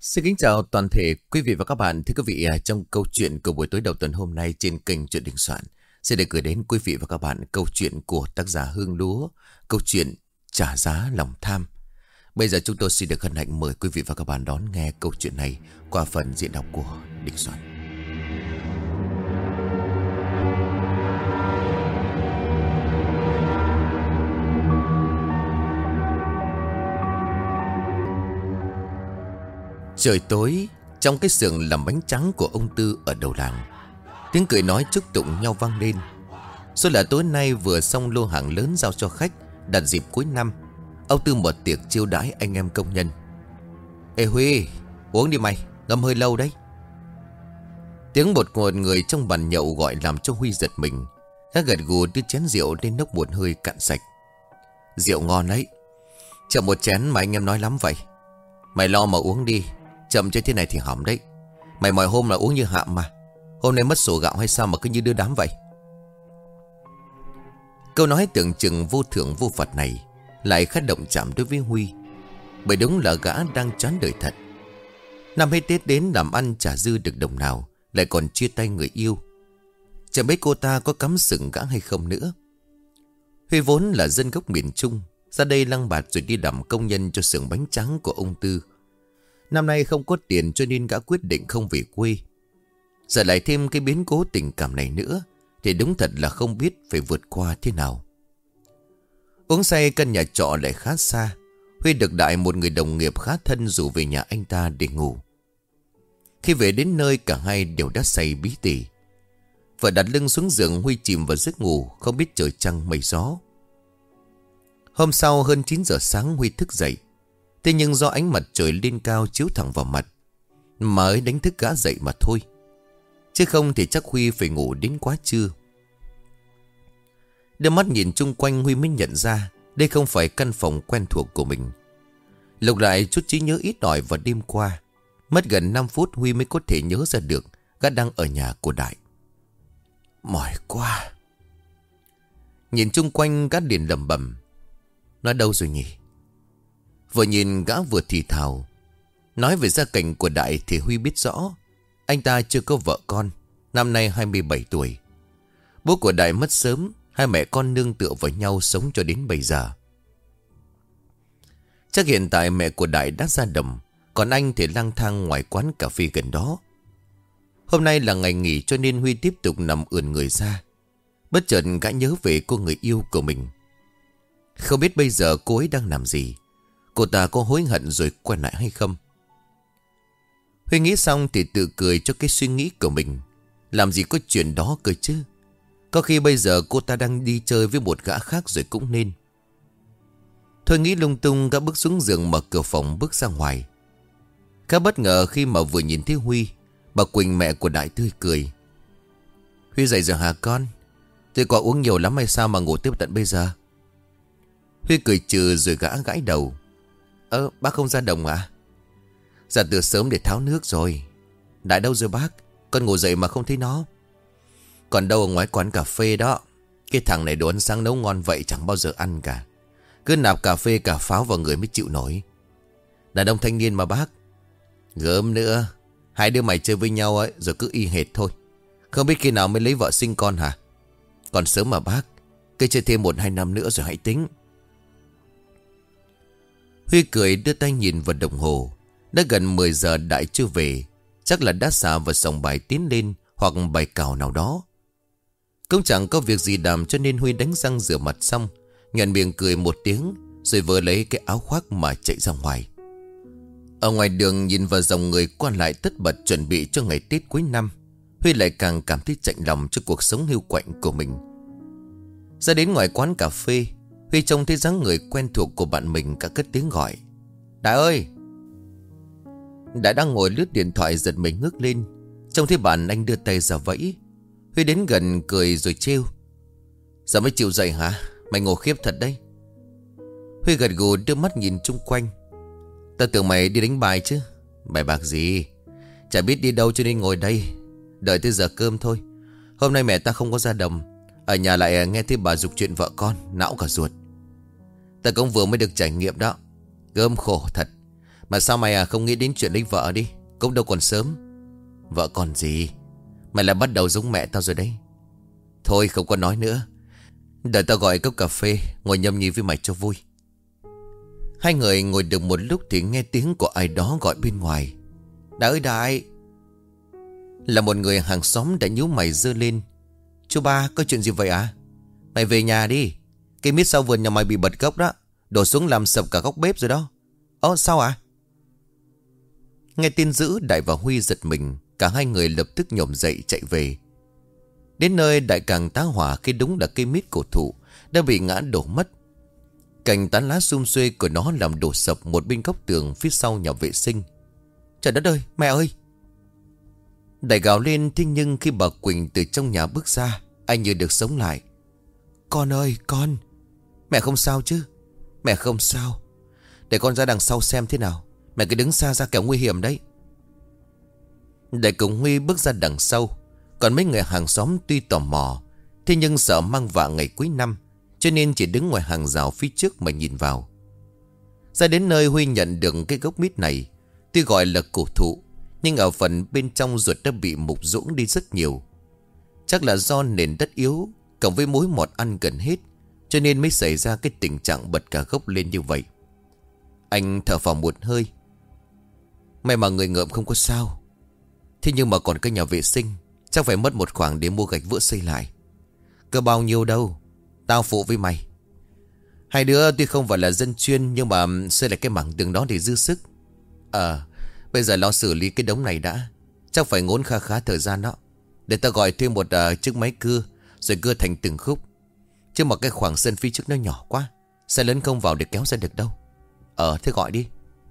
Xin kính chào toàn thể quý vị và các bạn. Thưa quý vị, trong câu chuyện của buổi tối đầu tuần hôm nay trên kênh Chuyện Đình Soạn sẽ được gửi đến quý vị và các bạn câu chuyện của tác giả Hương Lúa, câu chuyện Trả Giá Lòng Tham. Bây giờ chúng tôi xin được hân hạnh mời quý vị và các bạn đón nghe câu chuyện này qua phần diễn đọc của Đình Soạn. Trời tối, trong cái xưởng làm bánh trắng của ông Tư ở đầu làng, tiếng cười nói chúc tụng nhau vang lên. Số là tối nay vừa xong lô hàng lớn giao cho khách, đặt dịp cuối năm. Ông Tư mở tiệc chiêu đãi anh em công nhân. Ê Huy, uống đi mày, ngâm hơi lâu đấy. Tiếng một người trong bàn nhậu gọi làm cho Huy giật mình. Gã gật gù đưa chén rượu lên nốc một hơi cạn sạch. Rượu ngon đấy, chậm một chén mà anh em nói lắm vậy. Mày lo mà uống đi, chậm cho thế này thì hỏng đấy. Mày mọi hôm là uống như hạm mà. Hôm nay mất sổ gạo hay sao mà cứ như đưa đám vậy. Câu nói tưởng chừng vô thưởng vô phạt này lại khá động chạm đối với Huy. Bởi đúng là gã đang chán đời thật. Năm hết Tết đến làm ăn chả dư được đồng nào, lại còn chia tay người yêu. Chẳng biết cô ta có cắm sừng gã hay không nữa. Huy vốn là dân gốc miền Trung, ra đây lăng bạt rồi đi làm công nhân cho xưởng bánh trắng của ông Tư. Năm nay không có tiền cho nên gã quyết định không về quê. Giờ lại thêm cái biến cố tình cảm này nữa thì đúng thật là không biết phải vượt qua thế nào. Uống say căn nhà trọ lại khá xa. Huy được đại một người đồng nghiệp khá thân rủ về nhà anh ta để ngủ. Khi về đến nơi cả hai đều đã say bí tỉ. Vừa đặt lưng xuống giường Huy chìm vào giấc ngủ, không biết trời trăng mây gió. Hôm sau hơn 9 giờ sáng Huy thức dậy. Thế nhưng do ánh mặt trời lên cao chiếu thẳng vào mặt mà ấy đánh thức gã dậy mà thôi. Chứ không thì chắc Huy phải ngủ đến quá trưa. Đưa mắt nhìn chung quanh Huy mới nhận ra đây không phải căn phòng quen thuộc của mình. Lục lại chút trí nhớ ít ỏi vào đêm qua. Mất gần 5 phút Huy mới có thể nhớ ra được gã đang ở nhà của Đại. Mỏi quá. Nhìn chung quanh gã liền lẩm bẩm. Nó đâu rồi nhỉ? Vừa nhìn gã vừa thì thào. Nói về gia cảnh của Đại thì Huy biết rõ. Anh ta chưa có vợ con, năm nay 27 tuổi. Bố của Đại mất sớm, hai mẹ con nương tựa vào nhau sống cho đến bây giờ. Chắc hiện tại mẹ của Đại đã ra đồng, còn anh thì lang thang ngoài quán cà phê gần đó. Hôm nay là ngày nghỉ cho nên Huy tiếp tục nằm ườn người ra. Bất chợt gã nhớ về cô người yêu của mình. Không biết bây giờ cô ấy đang làm gì, cô ta có hối hận rồi quay lại hay không. Huy nghĩ xong thì tự cười cho cái suy nghĩ của mình. Làm gì có chuyện đó cơ chứ. Có khi bây giờ cô ta đang đi chơi với một gã khác rồi cũng nên. Thôi nghĩ lung tung gã bước xuống giường mở cửa phòng bước ra ngoài. Khá bất ngờ khi mà vừa nhìn thấy Huy, bà Quỳnh mẹ của Đại tươi cười. Huy dậy rồi hả con? Tôi có uống nhiều lắm hay sao mà ngủ tiếp tận bây giờ? Huy cười trừ rồi gã gãi đầu. Bác không ra đồng à? Dạ từ sớm để tháo nước rồi. Đại đâu rồi bác? Con ngủ dậy mà không thấy nó. Còn đâu ở ngoài quán cà phê đó. Cái thằng này đồ ăn sáng nấu ngon vậy chẳng bao giờ ăn cả. Cứ nạp cà phê cà pháo vào người mới chịu nổi. Đàn ông thanh niên mà bác. Gớm nữa. Hai đứa mày chơi với nhau ấy rồi cứ y hệt thôi. Không biết khi nào mới lấy vợ sinh con hả? Còn sớm mà bác. Cứ chơi thêm 1-2 năm nữa rồi hãy tính. Huy cười đưa tay nhìn vào đồng hồ. Đã gần 10 giờ Đại chưa về. Chắc là đã xả vào sòng bài tiến lên hoặc bài cào nào đó. Cũng chẳng có việc gì làm cho nên Huy đánh răng rửa mặt xong, nhoẻn miệng cười một tiếng rồi vừa lấy cái áo khoác mà chạy ra ngoài. Ở ngoài đường nhìn vào dòng người qua lại tất bật chuẩn bị cho ngày Tết cuối năm, Huy lại càng cảm thấy chạnh lòng cho cuộc sống hiu quạnh của mình. Ra đến ngoài quán cà phê, Huy trông thấy dáng người quen thuộc của bạn mình cả cất tiếng gọi. Đại ơi! Đại đang ngồi lướt điện thoại giật mình ngước lên. Trông thấy bạn anh đưa tay ra vẫy. Huy đến gần cười rồi trêu. Giờ mới chịu dậy hả? Mày ngồi khiếp thật đấy. Huy gật gù đưa mắt nhìn chung quanh. Tao tưởng mày đi đánh bài chứ. Bài bạc gì? Chả biết đi đâu cho nên ngồi đây. Đợi tới giờ cơm thôi. Hôm nay mẹ ta không có ra đồng. Ở nhà lại nghe thấy bà giục chuyện vợ con, não cả ruột. Ta cũng vừa mới được trải nghiệm đó. Gớm khổ thật. Mà sao mày không nghĩ đến chuyện lấy vợ đi? Cũng đâu còn sớm. Vợ còn gì? Mày lại bắt đầu giống mẹ tao rồi đấy. Thôi không có nói nữa. Đợi tao gọi cốc cà phê, ngồi nhâm nhi với mày cho vui. Hai người ngồi được một lúc thì nghe tiếng của ai đó gọi bên ngoài. Đại ơi Đại! Là một người hàng xóm đã nhíu mày giơ lên. Chú ba, có chuyện gì vậy à? Mày về nhà đi. Cây mít sau vườn nhà mày bị bật gốc đó. Đổ xuống làm sập cả góc bếp rồi đó. Ồ sao à? Nghe tin dữ, Đại và Huy giật mình. Cả hai người lập tức nhổm dậy chạy về. Đến nơi Đại càng tá hỏa khi đúng là cây mít cổ thụ đã bị ngã đổ mất. Cành tán lá sum xuê của nó làm đổ sập một bên góc tường phía sau nhà vệ sinh. Trời đất ơi, mẹ ơi! Đại gào lên, thế nhưng khi bà Quỳnh từ trong nhà bước ra, anh như được sống lại. Con ơi, con! Mẹ không sao chứ? Mẹ không sao. Để con ra đằng sau xem thế nào. Mẹ cứ đứng xa ra kẻo nguy hiểm đấy. Đại cùng Huy bước ra đằng sau. Còn mấy người hàng xóm tuy tò mò, thế nhưng sợ mang vạ ngày cuối năm, cho nên chỉ đứng ngoài hàng rào phía trước mà nhìn vào. Ra đến nơi, Huy nhận được cái gốc mít này. Tuy gọi là cổ thụ, nhưng ở phần bên trong ruột đã bị mục ruỗng đi rất nhiều. Chắc là do nền đất yếu cộng với mối mọt ăn gần hết, cho nên mới xảy ra cái tình trạng bật cả gốc lên như vậy. Anh thở phào một hơi. May mà người ngợm không có sao. Thế nhưng mà còn cái nhà vệ sinh chắc phải mất một khoảng để mua gạch vữa xây lại. Cơ bao nhiêu đâu, tao phụ với mày. Hai đứa tuy không phải là dân chuyên, nhưng mà xây lại cái mảng tường đó để dư sức. Bây giờ lo xử lý cái đống này đã. Chắc phải ngốn khá khá thời gian đó. Để tao gọi thêm một chiếc máy cưa, rồi cưa thành từng khúc. Chứ mà cái khoảng sân phía trước nó nhỏ quá, xe lớn không vào để kéo ra được đâu. Thế gọi đi.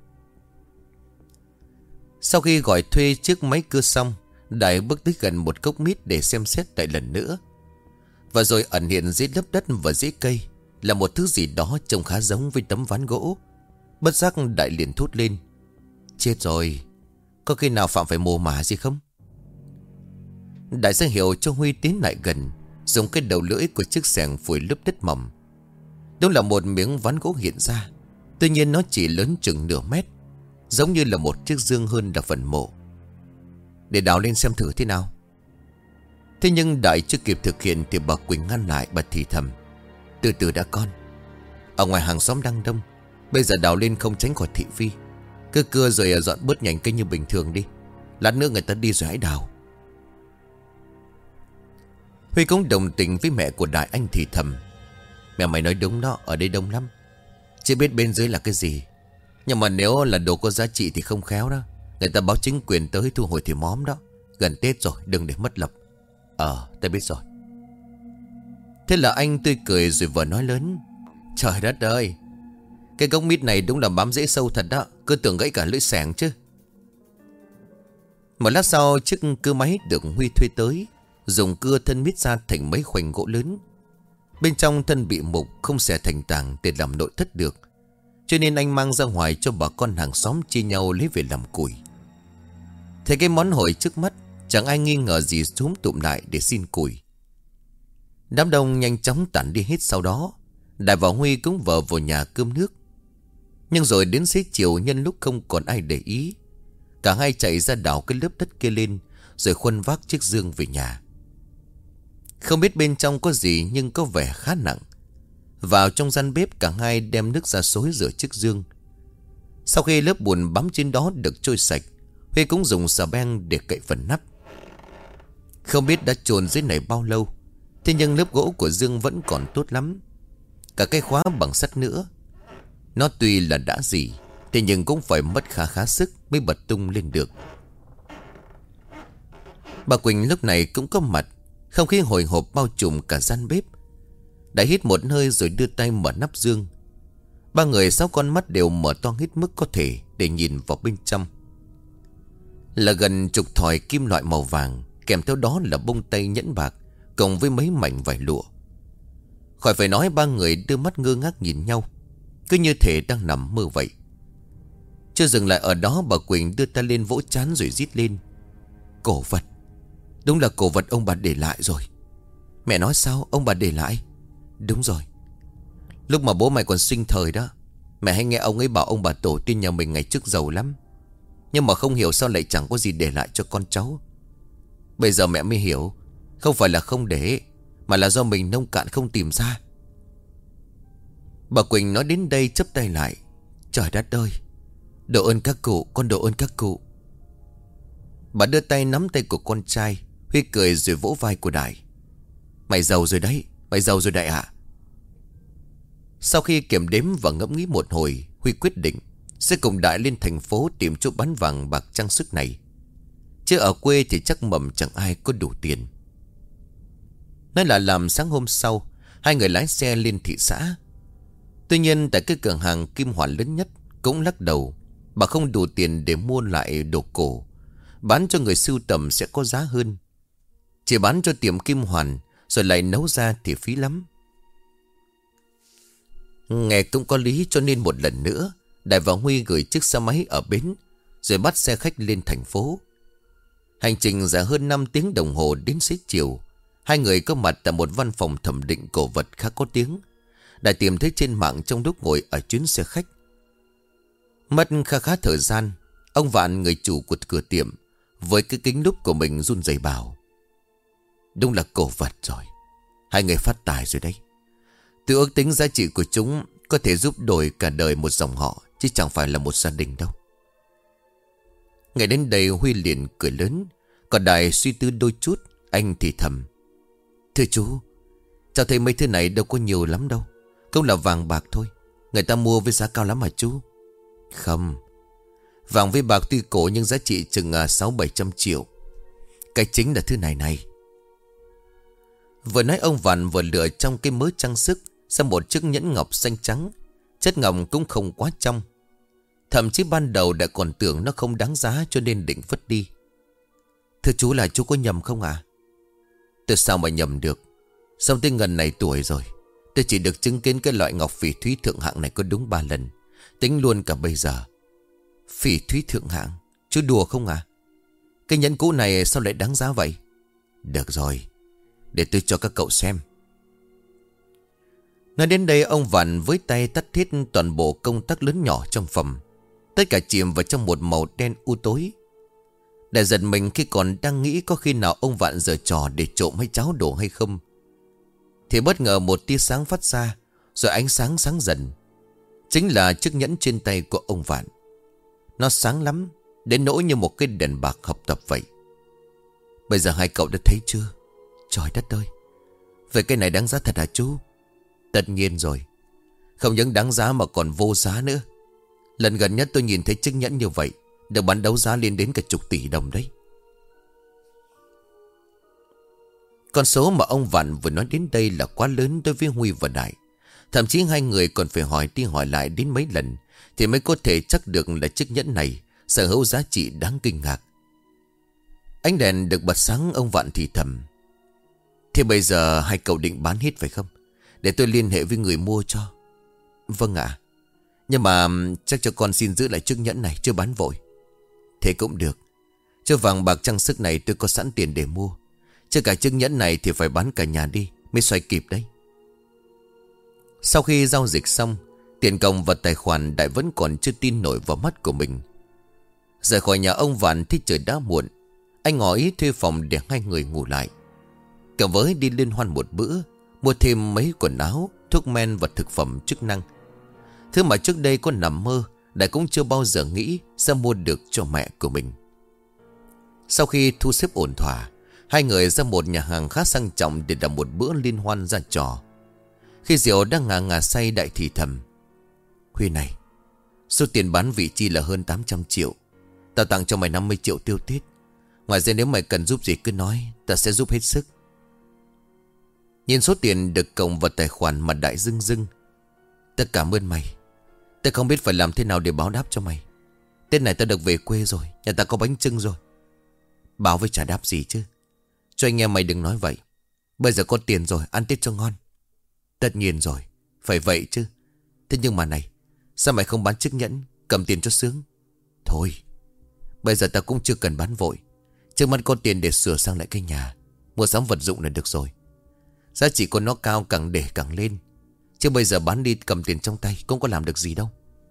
Sau khi gọi thuê chiếc máy cưa xong, Đại bước tới gần một cốc mít để xem xét lại lần nữa. Và rồi ẩn hiện dưới lớp đất và dưới cây là một thứ gì đó trông khá giống với tấm ván gỗ. Bất giác Đại liền thốt lên. Chết rồi, có khi nào Phạm phải mồ mả gì không? Đại ra hiệu cho Huy tiến lại gần, dùng cái đầu lưỡi của chiếc xẻng phủi lớp đất mỏng. Đúng là một miếng ván gỗ hiện ra. Tuy nhiên nó chỉ lớn chừng nửa mét, giống như là một chiếc dương hơn là phần mộ. Để đào lên xem thử thế nào. Thế nhưng Đại chưa kịp thực hiện thì bà Quỳnh ngăn lại. Bà thì thầm. Từ từ đã con. Ở ngoài hàng xóm đang đông, bây giờ đào lên không tránh khỏi thị phi. Cứ cưa rồi dọn bớt nhành cây như bình thường đi. Lát nữa người ta đi rồi hãy đào. Huy cũng đồng tình với mẹ của Đại. Anh thì thầm. Mẹ mày nói đúng đó, ở đây đông lắm. Chưa biết bên dưới là cái gì, nhưng mà nếu là đồ có giá trị thì không khéo đó. Người ta báo chính quyền tới thu hồi thì móm đó. Gần Tết rồi, đừng để mất lập. Ta biết rồi. Thế là anh tươi cười rồi vừa nói lớn. Trời đất ơi, cái gốc mít này đúng là bám rễ sâu thật đó. Cứ tưởng gãy cả lưỡi xẻng chứ. Một lát sau, chiếc cưa máy được Huy thuê tới, dùng cưa thân mít ra thành mấy khoảnh gỗ lớn. Bên trong thân bị mục, không xẻ thành tảng để làm nội thất được, cho nên anh mang ra ngoài cho bà con hàng xóm chia nhau lấy về làm củi. Thấy cái món hổi trước mắt, chẳng ai nghi ngờ gì xúm tụm lại để xin củi. Đám đông nhanh chóng tản đi hết. Sau đó Đại và Huy cũng vợ vào nhà cơm nước. Nhưng rồi đến xế chiều, nhân lúc không còn ai để ý, cả hai chạy ra đào cái lớp đất kia lên, rồi khuân vác chiếc dương về nhà. Không biết bên trong có gì, nhưng có vẻ khá nặng. Vào trong gian bếp, cả hai đem nước ra xối rửa chiếc dương. Sau khi lớp bùn bám trên đó được trôi sạch, Huy cũng dùng xà beng để cậy phần nắp. Không biết đã chôn dưới này bao lâu, thế nhưng lớp gỗ của dương vẫn còn tốt lắm. Cả cái khóa bằng sắt nữa. Nó tuy là đã rỉ, thế nhưng cũng phải mất khá khá sức mới bật tung lên được. Bà Quỳnh lúc này cũng có mặt. Không khí hồi hộp bao trùm cả gian bếp. Đã hít một hơi rồi đưa tay mở nắp dương. Ba người 6 con mắt đều mở to hết mức có thể để nhìn vào bên trong. Là gần chục thỏi kim loại màu vàng, kèm theo đó là bông tay nhẫn bạc, cộng với mấy mảnh vải lụa. Khỏi phải nói, ba người đưa mắt ngơ ngác nhìn nhau, cứ như thể đang nằm mơ vậy. Chưa dừng lại ở đó, bà Quỳnh đưa tay lên vỗ trán rồi rít lên. Cổ vật! Đúng là cổ vật ông bà để lại rồi. Mẹ nói sao, ông bà để lại? Đúng rồi, lúc mà bố mày còn sinh thời đó, Mẹ hay nghe ông ấy bảo ông bà tổ tiên nhà mình ngày trước giàu lắm, nhưng mà không hiểu sao lại chẳng có gì để lại cho con cháu. Bây giờ mẹ mới hiểu, không phải là không để, mà là do mình nông cạn không tìm ra. Bà Quỳnh nói đến đây chắp tay lại. Trời đất ơi, độ ơn các cụ, con độ ơn các cụ. Bà đưa tay nắm tay của con trai. Huy cười rồi vỗ vai của Đại. Mày giàu rồi đấy, mày giàu rồi Đại ạ. Sau khi kiểm đếm và ngẫm nghĩ một hồi, Huy quyết định sẽ cùng Đại lên thành phố tìm chỗ bán vàng bạc trang sức này. Chứ ở quê thì chắc mầm chẳng ai có đủ tiền. Nói là làm sáng hôm sau, hai người lái xe lên thị xã. Tuy nhiên tại cái cửa hàng kim hoàn lớn nhất cũng lắc đầu. Bà không đủ tiền để mua lại đồ cổ. Bán cho người sưu tầm sẽ có giá hơn. Chỉ bán cho tiệm kim hoàn rồi lại nấu ra thì phí lắm. Nghe cũng có lý, cho nên một lần nữa Đại và Huy gửi chiếc xe máy ở bến, rồi bắt xe khách lên thành phố. Hành trình dài hơn 5 tiếng đồng hồ. Đến xế chiều, hai người có mặt tại một văn phòng thẩm định cổ vật khá có tiếng. Đại tìm thấy trên mạng trong lúc ngồi ở chuyến xe khách. Mất khá thời gian, ông Vạn, người chủ của cửa tiệm, với cái kính lúp của mình run rẩy bảo: Đúng là cổ vật rồi, hai người phát tài rồi đấy. Tôi ước tính giá trị của chúng có thể giúp đổi cả đời một dòng họ, chứ chẳng phải là một gia đình đâu. Ngày đến đây Huy liền cười lớn. Còn Đại suy tư đôi chút, anh thì thầm: Thưa chú, cháu thấy mấy thứ này đâu có nhiều lắm đâu, cũng là vàng bạc thôi. Người ta mua với giá cao lắm hả chú? Không, vàng với bạc tuy cổ nhưng giá trị chừng 600-700 triệu. Cái chính là thứ này. Vừa nói ông Vạn vừa lựa trong cái mớ trang sức ra một chiếc nhẫn ngọc xanh trắng. Chất ngọc cũng không quá trong. Thậm chí ban đầu đã còn tưởng nó không đáng giá cho nên định vứt đi. Thưa chú, là chú có nhầm không ạ? Tôi sao mà nhầm được? Xong tới ngần này tuổi rồi, tôi chỉ được chứng kiến cái loại ngọc phỉ thúy thượng hạng này có đúng 3 lần. Tính luôn cả bây giờ. Phỉ thúy thượng hạng? Chú đùa không à? Cái nhẫn cũ này sao lại đáng giá vậy? Được rồi, để tôi cho các cậu xem. Nói đến đây ông Vạn với tay tắt hết toàn bộ công tắc lớn nhỏ trong phòng. Tất cả chìm vào trong một màu đen u tối. Để giật mình khi còn đang nghĩ có khi nào ông Vạn giở trò để trộm hay cháo đồ hay không, thì bất ngờ một tia sáng phát ra, rồi ánh sáng sáng dần. Chính là chiếc nhẫn trên tay của ông Vạn. Nó sáng lắm, đến nỗi như một cái đèn bạc học tập vậy. Bây giờ hai cậu đã thấy chưa? Trời đất ơi, vậy cái này đáng giá thật hả chú? Tất nhiên rồi, không những đáng giá mà còn vô giá nữa. Lần gần nhất tôi nhìn thấy chiếc nhẫn như vậy được bán đấu giá lên đến cả chục tỷ đồng đấy. Con số mà ông Vạn vừa nói đến đây là quá lớn đối với Huy và Đại. Thậm chí hai người còn phải hỏi đi hỏi lại đến mấy lần thì mới có thể chắc được là chiếc nhẫn này sở hữu giá trị đáng kinh ngạc. Ánh đèn được bật sáng, ông Vạn thì thầm: Thế bây giờ hai cậu định bán hết phải không? Để tôi liên hệ với người mua cho. Vâng ạ. Nhưng mà chắc cho con xin giữ lại chiếc nhẫn này, chưa bán vội. Thế cũng được. Cho vàng bạc trang sức này tôi có sẵn tiền để mua. Chứ cả chiếc nhẫn này thì phải bán cả nhà đi mới xoay kịp đấy. Sau khi giao dịch xong, tiền còng và tài khoản, Đại vẫn còn chưa tin nổi vào mắt của mình. Rời khỏi nhà ông Vạn thì trời đã muộn. Anh ngỏ ý thuê phòng để hai người ngủ lại. Cả với đi liên hoan một bữa, mua thêm mấy quần áo, thuốc men và thực phẩm chức năng. Thứ mà trước đây có nằm mơ, Đại cũng chưa bao giờ nghĩ sẽ mua được cho mẹ của mình. Sau khi thu xếp ổn thỏa, hai người ra một nhà hàng khá sang trọng để làm một bữa liên hoan ra trò. Khi rượu đang ngà say, Đại thì thầm: Huy này, số tiền bán vị chi là hơn 800 triệu. Tao tặng cho mày 50 triệu tiêu Tết. Ngoài ra nếu mày cần giúp gì cứ nói, ta sẽ giúp hết sức. Nhìn số tiền được cộng vào tài khoản mà Đại rưng rưng. Ta cảm ơn mày. Ta không biết phải làm thế nào để báo đáp cho mày. Tết này ta được về quê rồi, nhà ta có bánh chưng rồi. Báo với trả đáp gì chứ? Cho anh em mày đừng nói vậy. Bây giờ có tiền rồi, ăn Tết cho ngon. Tất nhiên rồi, phải vậy chứ. Thế nhưng mà này, sao mày không bán chiếc nhẫn, cầm tiền cho sướng? Thôi, bây giờ ta cũng chưa cần bán vội. Trước mắt có tiền để sửa sang lại cái nhà, mua sắm vật dụng là được rồi. Giá trị của nó cao, càng để càng lên. Chứ bây giờ bán đi cầm tiền trong tay cũng có làm được gì đâu.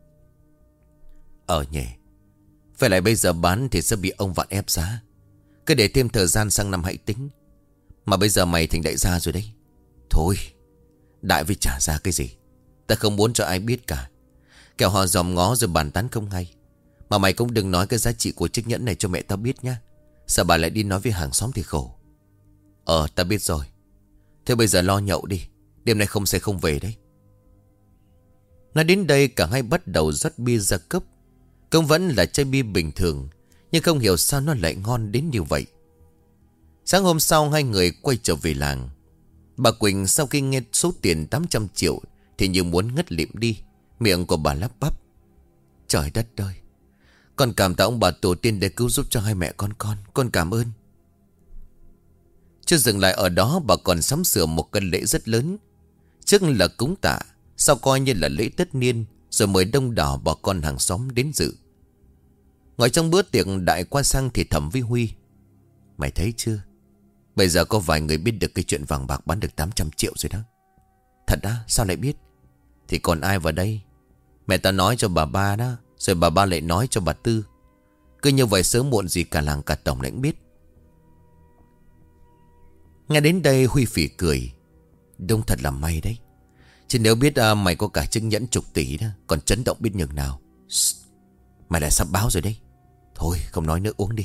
Nhỉ. Phải lại bây giờ bán thì sẽ bị ông Vạn ép giá. Cứ để thêm thời gian sang năm hãy tính. Mà bây giờ mày thành đại gia rồi đấy. Thôi, đại với trả ra cái gì. Ta không muốn cho ai biết cả. Kẻo họ dòm ngó rồi bàn tán không hay. Mà mày cũng đừng nói cái giá trị của chiếc nhẫn này cho mẹ tao biết nhá. Sợ bà lại đi nói với hàng xóm thì khổ. Ta biết rồi. Thế bây giờ lo nhậu đi. Đêm nay không sẽ không về đấy. Nói đến đây cả hai bắt đầu rót bia ra cốc. Cũng vẫn là chai bia bình thường, nhưng không hiểu sao nó lại ngon đến như vậy. Sáng hôm sau hai người quay trở về làng. Bà Quỳnh sau khi nghe số tiền 800 triệu thì như muốn ngất lịm đi. Miệng của bà lắp bắp. Trời đất ơi, con cảm tạ ông bà tổ tiên để cứu giúp cho hai mẹ con cảm ơn. Chưa dừng lại ở đó, bà còn sắm sửa một cân lễ rất lớn. Trước là cúng tạ, sau coi như là lễ tất niên, rồi mời đông đảo bà con hàng xóm đến dự. Ngồi trong bữa tiệc, Đại qua sang thì thầm với Huy. Mày thấy chưa, bây giờ có vài người biết được cái chuyện vàng bạc bán được 800 triệu rồi đó. Thật á, sao lại biết? Thì còn ai vào đây? Mẹ ta nói cho bà ba đó, rồi bà ba lại nói cho bà Tư. Cứ như vậy sớm muộn gì cả làng cả tổng lại cũng biết. Nghe đến đây Huy phỉ cười. Đúng thật là may đấy. Chứ nếu biết mày có cả chiếc nhẫn chục tỷ đó, còn chấn động biết nhường nào. Mày lại sắp báo rồi đấy. Thôi không nói nữa, uống đi.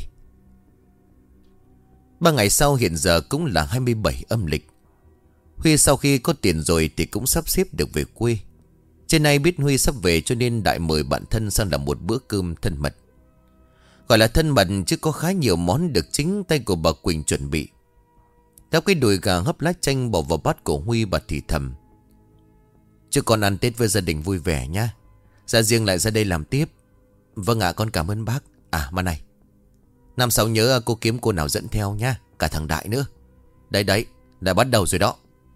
3 ngày sau, hiện giờ cũng là 27 âm lịch. Huy sau khi có tiền rồi thì cũng sắp xếp được về quê. Trên nay biết Huy sắp về cho nên Đại mời bạn thân sang làm một bữa cơm thân mật. Gọi là thân mật chứ có khá nhiều món được chính tay của bà Quỳnh chuẩn bị. Theo cái đùi gà hấp lá chanh bỏ vào bát của Huy, bà thì thầm. Chứ con ăn Tết với gia đình vui vẻ nhá. Ra riêng lại ra đây làm tiếp. Vâng ạ, con cảm ơn bác. À mà này, năm sau nhớ cô kiếm cô nào dẫn theo nhá. Cả thằng Đại nữa. Đấy, đã bắt đầu rồi đó.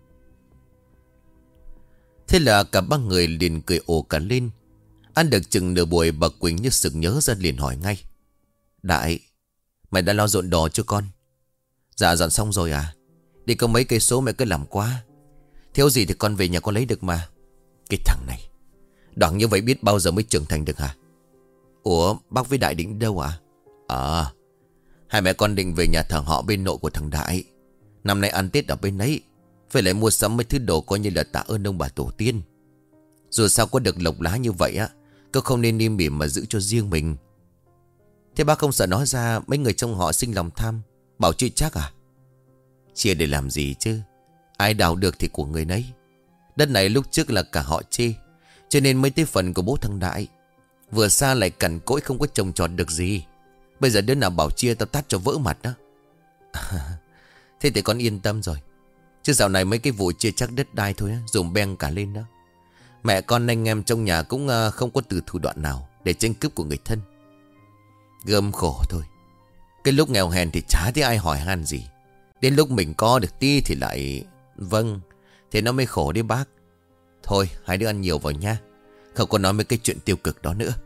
Thế là cả ba người liền cười ồ cả lên. Ăn được chừng nửa buổi, bà Quỳnh như sực nhớ ra liền hỏi ngay. Đại, mày đã lo dọn đồ chưa con? Dạ dọn xong rồi à? Đi có mấy cây số mẹ cứ làm quá. Thiếu gì thì con về nhà con lấy được mà. Cái thằng này đoảng như vậy biết bao giờ mới trưởng thành được hả? Ủa bác với Đại định đâu à? Hai mẹ con định về nhà thờ họ bên nội của thằng Đại. Năm nay ăn Tết ở bên ấy, phải lại mua sắm mấy thứ đồ coi như là tạ ơn ông bà tổ tiên. Dù sao có được lộc lá như vậy á, cứ không nên im mỉm mà giữ cho riêng mình. Thế bác không sợ nói ra mấy người trong họ sinh lòng tham, bảo chưa chắc à? Chia để làm gì chứ? Ai đào được thì của người nấy. Đất này lúc trước là cả họ chê, cho nên mới tới phần của bố thằng Đại. Vừa xa lại cằn cỗi không có trồng trọt được gì. Bây giờ đứa nào bảo chia tao tát cho vỡ mặt đó. Thế thì con yên tâm rồi. Chứ dạo này mấy cái vụ chia chắc đất đai thôi á, dùng beng cả lên đó. Mẹ con anh em trong nhà cũng không có từ thủ đoạn nào để tranh cướp của người thân. Gươm khổ thôi. Cái lúc nghèo hèn thì chả thấy ai hỏi han gì. Đến lúc mình có được tí thì lại... Vâng, thế nó mới khổ đi bác. Thôi hai đứa ăn nhiều vào nha. Không có nói mấy cái chuyện tiêu cực đó nữa.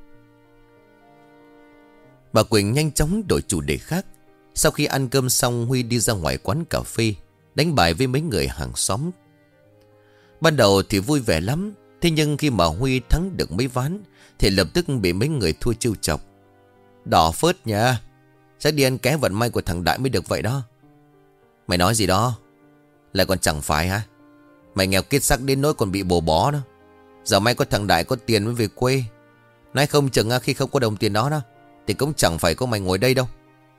Bà Quỳnh nhanh chóng đổi chủ đề khác. Sau khi ăn cơm xong, Huy đi ra ngoài quán cà phê đánh bài với mấy người hàng xóm. Ban đầu thì vui vẻ lắm. Thế nhưng khi mà Huy thắng được mấy ván thì lập tức bị mấy người thua trêu chọc. Đỏ phớt nha, chắc đi ăn ké vận may của thằng Đại mới được vậy đó. Mày nói gì đó? Lại còn chẳng phải hả? Mày nghèo kiết xác đến nỗi còn bị bồ bó đó. Giờ may có thằng Đại có tiền mới về quê. Nói không chừng khi không có đồng tiền đó đó thì cũng chẳng phải có mày ngồi đây đâu.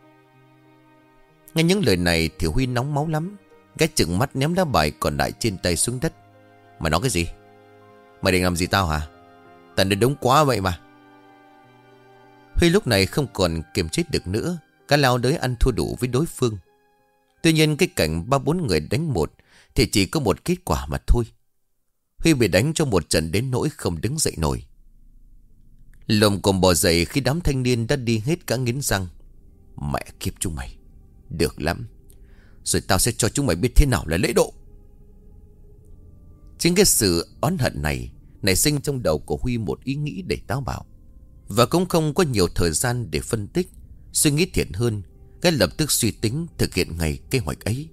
Nghe những lời này thì Huy nóng máu lắm. Cái chừng mắt ném lá bài còn lại trên tay xuống đất. Mày nói cái gì? Mày định làm gì tao hả? Tao nói đúng quá vậy mà. Huy lúc này không còn kiềm chế được nữa, cả lao đới ăn thua đủ với đối phương. Tuy nhiên cái cảnh 3-4 người đánh một thì chỉ có một kết quả mà thôi. Huy bị đánh cho một trận đến nỗi không đứng dậy nổi. Lồm cồm bò dậy khi đám thanh niên đã đi hết cả nghiến răng. Mẹ kiếp chúng mày, được lắm. Rồi tao sẽ cho chúng mày biết thế nào là lễ độ. Chính cái sự oán hận này nảy sinh trong đầu của Huy một ý nghĩ để táo bạo. Và cũng không có nhiều thời gian để phân tích, suy nghĩ thiện hơn. Cái lập tức suy tính thực hiện ngay kế hoạch ấy.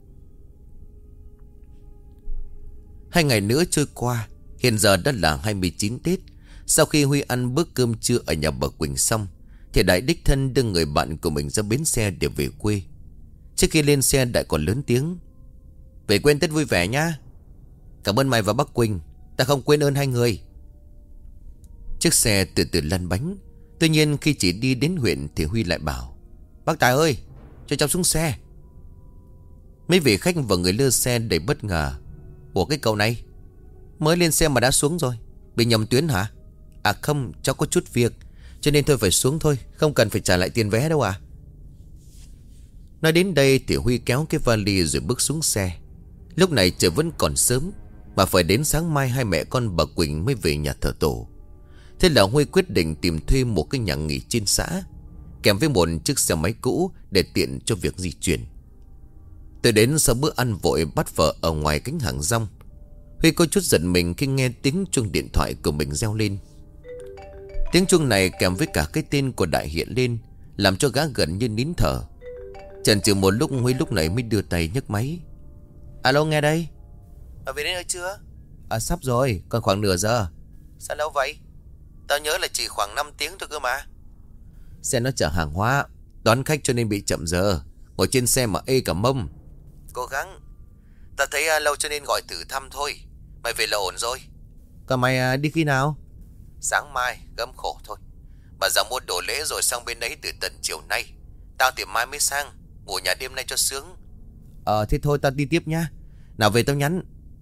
2 ngày nữa trôi qua. Hiện giờ đã là 29 Tết. Sau khi Huy ăn bữa cơm trưa ở nhà bà Quỳnh xong, thì Đại đích thân đưa người bạn của mình ra bến xe để về quê. Trước khi lên xe, Đại còn lớn tiếng: "Về quên Tết vui vẻ nhá. Cảm ơn mày và bác Quỳnh, ta không quên ơn hai người." Chiếc xe từ từ lăn bánh. Tuy nhiên khi chỉ đi đến huyện thì Huy lại bảo: "Bác Tài ơi, cho cháu xuống xe." Mấy vị khách và người lơ xe đầy bất ngờ: "Ủa cái cậu này mới lên xe mà đã xuống rồi, bị nhầm tuyến hả?" "À không, cháu có chút việc cho nên thôi phải xuống thôi, không cần phải trả lại tiền vé đâu à." Nói đến đây thì Huy kéo cái vali rồi bước xuống xe. Lúc này trời vẫn còn sớm, mà phải đến sáng mai hai mẹ con bà Quỳnh mới về nhà thờ tổ. Thế là Huy quyết định tìm thuê một cái nhà nghỉ trên xã, kèm với một chiếc xe máy cũ để tiện cho việc di chuyển. Tới đến sau bữa ăn vội bắt vợ ở ngoài cánh hàng rong, Huy có chút giận mình khi nghe tiếng chuông điện thoại của mình reo lên. Tiếng chuông này kèm với cả cái tên của Đại hiện lên, làm cho gã gần như nín thở. Chần chừ một lúc, Huy lúc này mới đưa tay nhấc máy. "Alo, nghe đây." "Về đến nơi chưa?" Sắp rồi, còn khoảng nửa giờ." "Sao lâu vậy?" "Tao nhớ là chỉ khoảng 5 tiếng thôi cơ mà." "Xe nó chở hàng hóa, đón khách cho nên bị chậm giờ. Ngồi trên xe mà ê cả mông." "Cố gắng. Tao thấy lâu cho nên gọi thử thăm thôi. Mày về là ổn rồi." "Còn mày đi khi nào?" "Sáng mai, gấm khổ thôi. Bà già mua đồ lễ rồi sang bên ấy từ tận chiều nay. Tao thì mai mới sang, ngủ nhà đêm nay cho sướng." Thế thôi tao đi tiếp nhá. Nào về tao nhắn."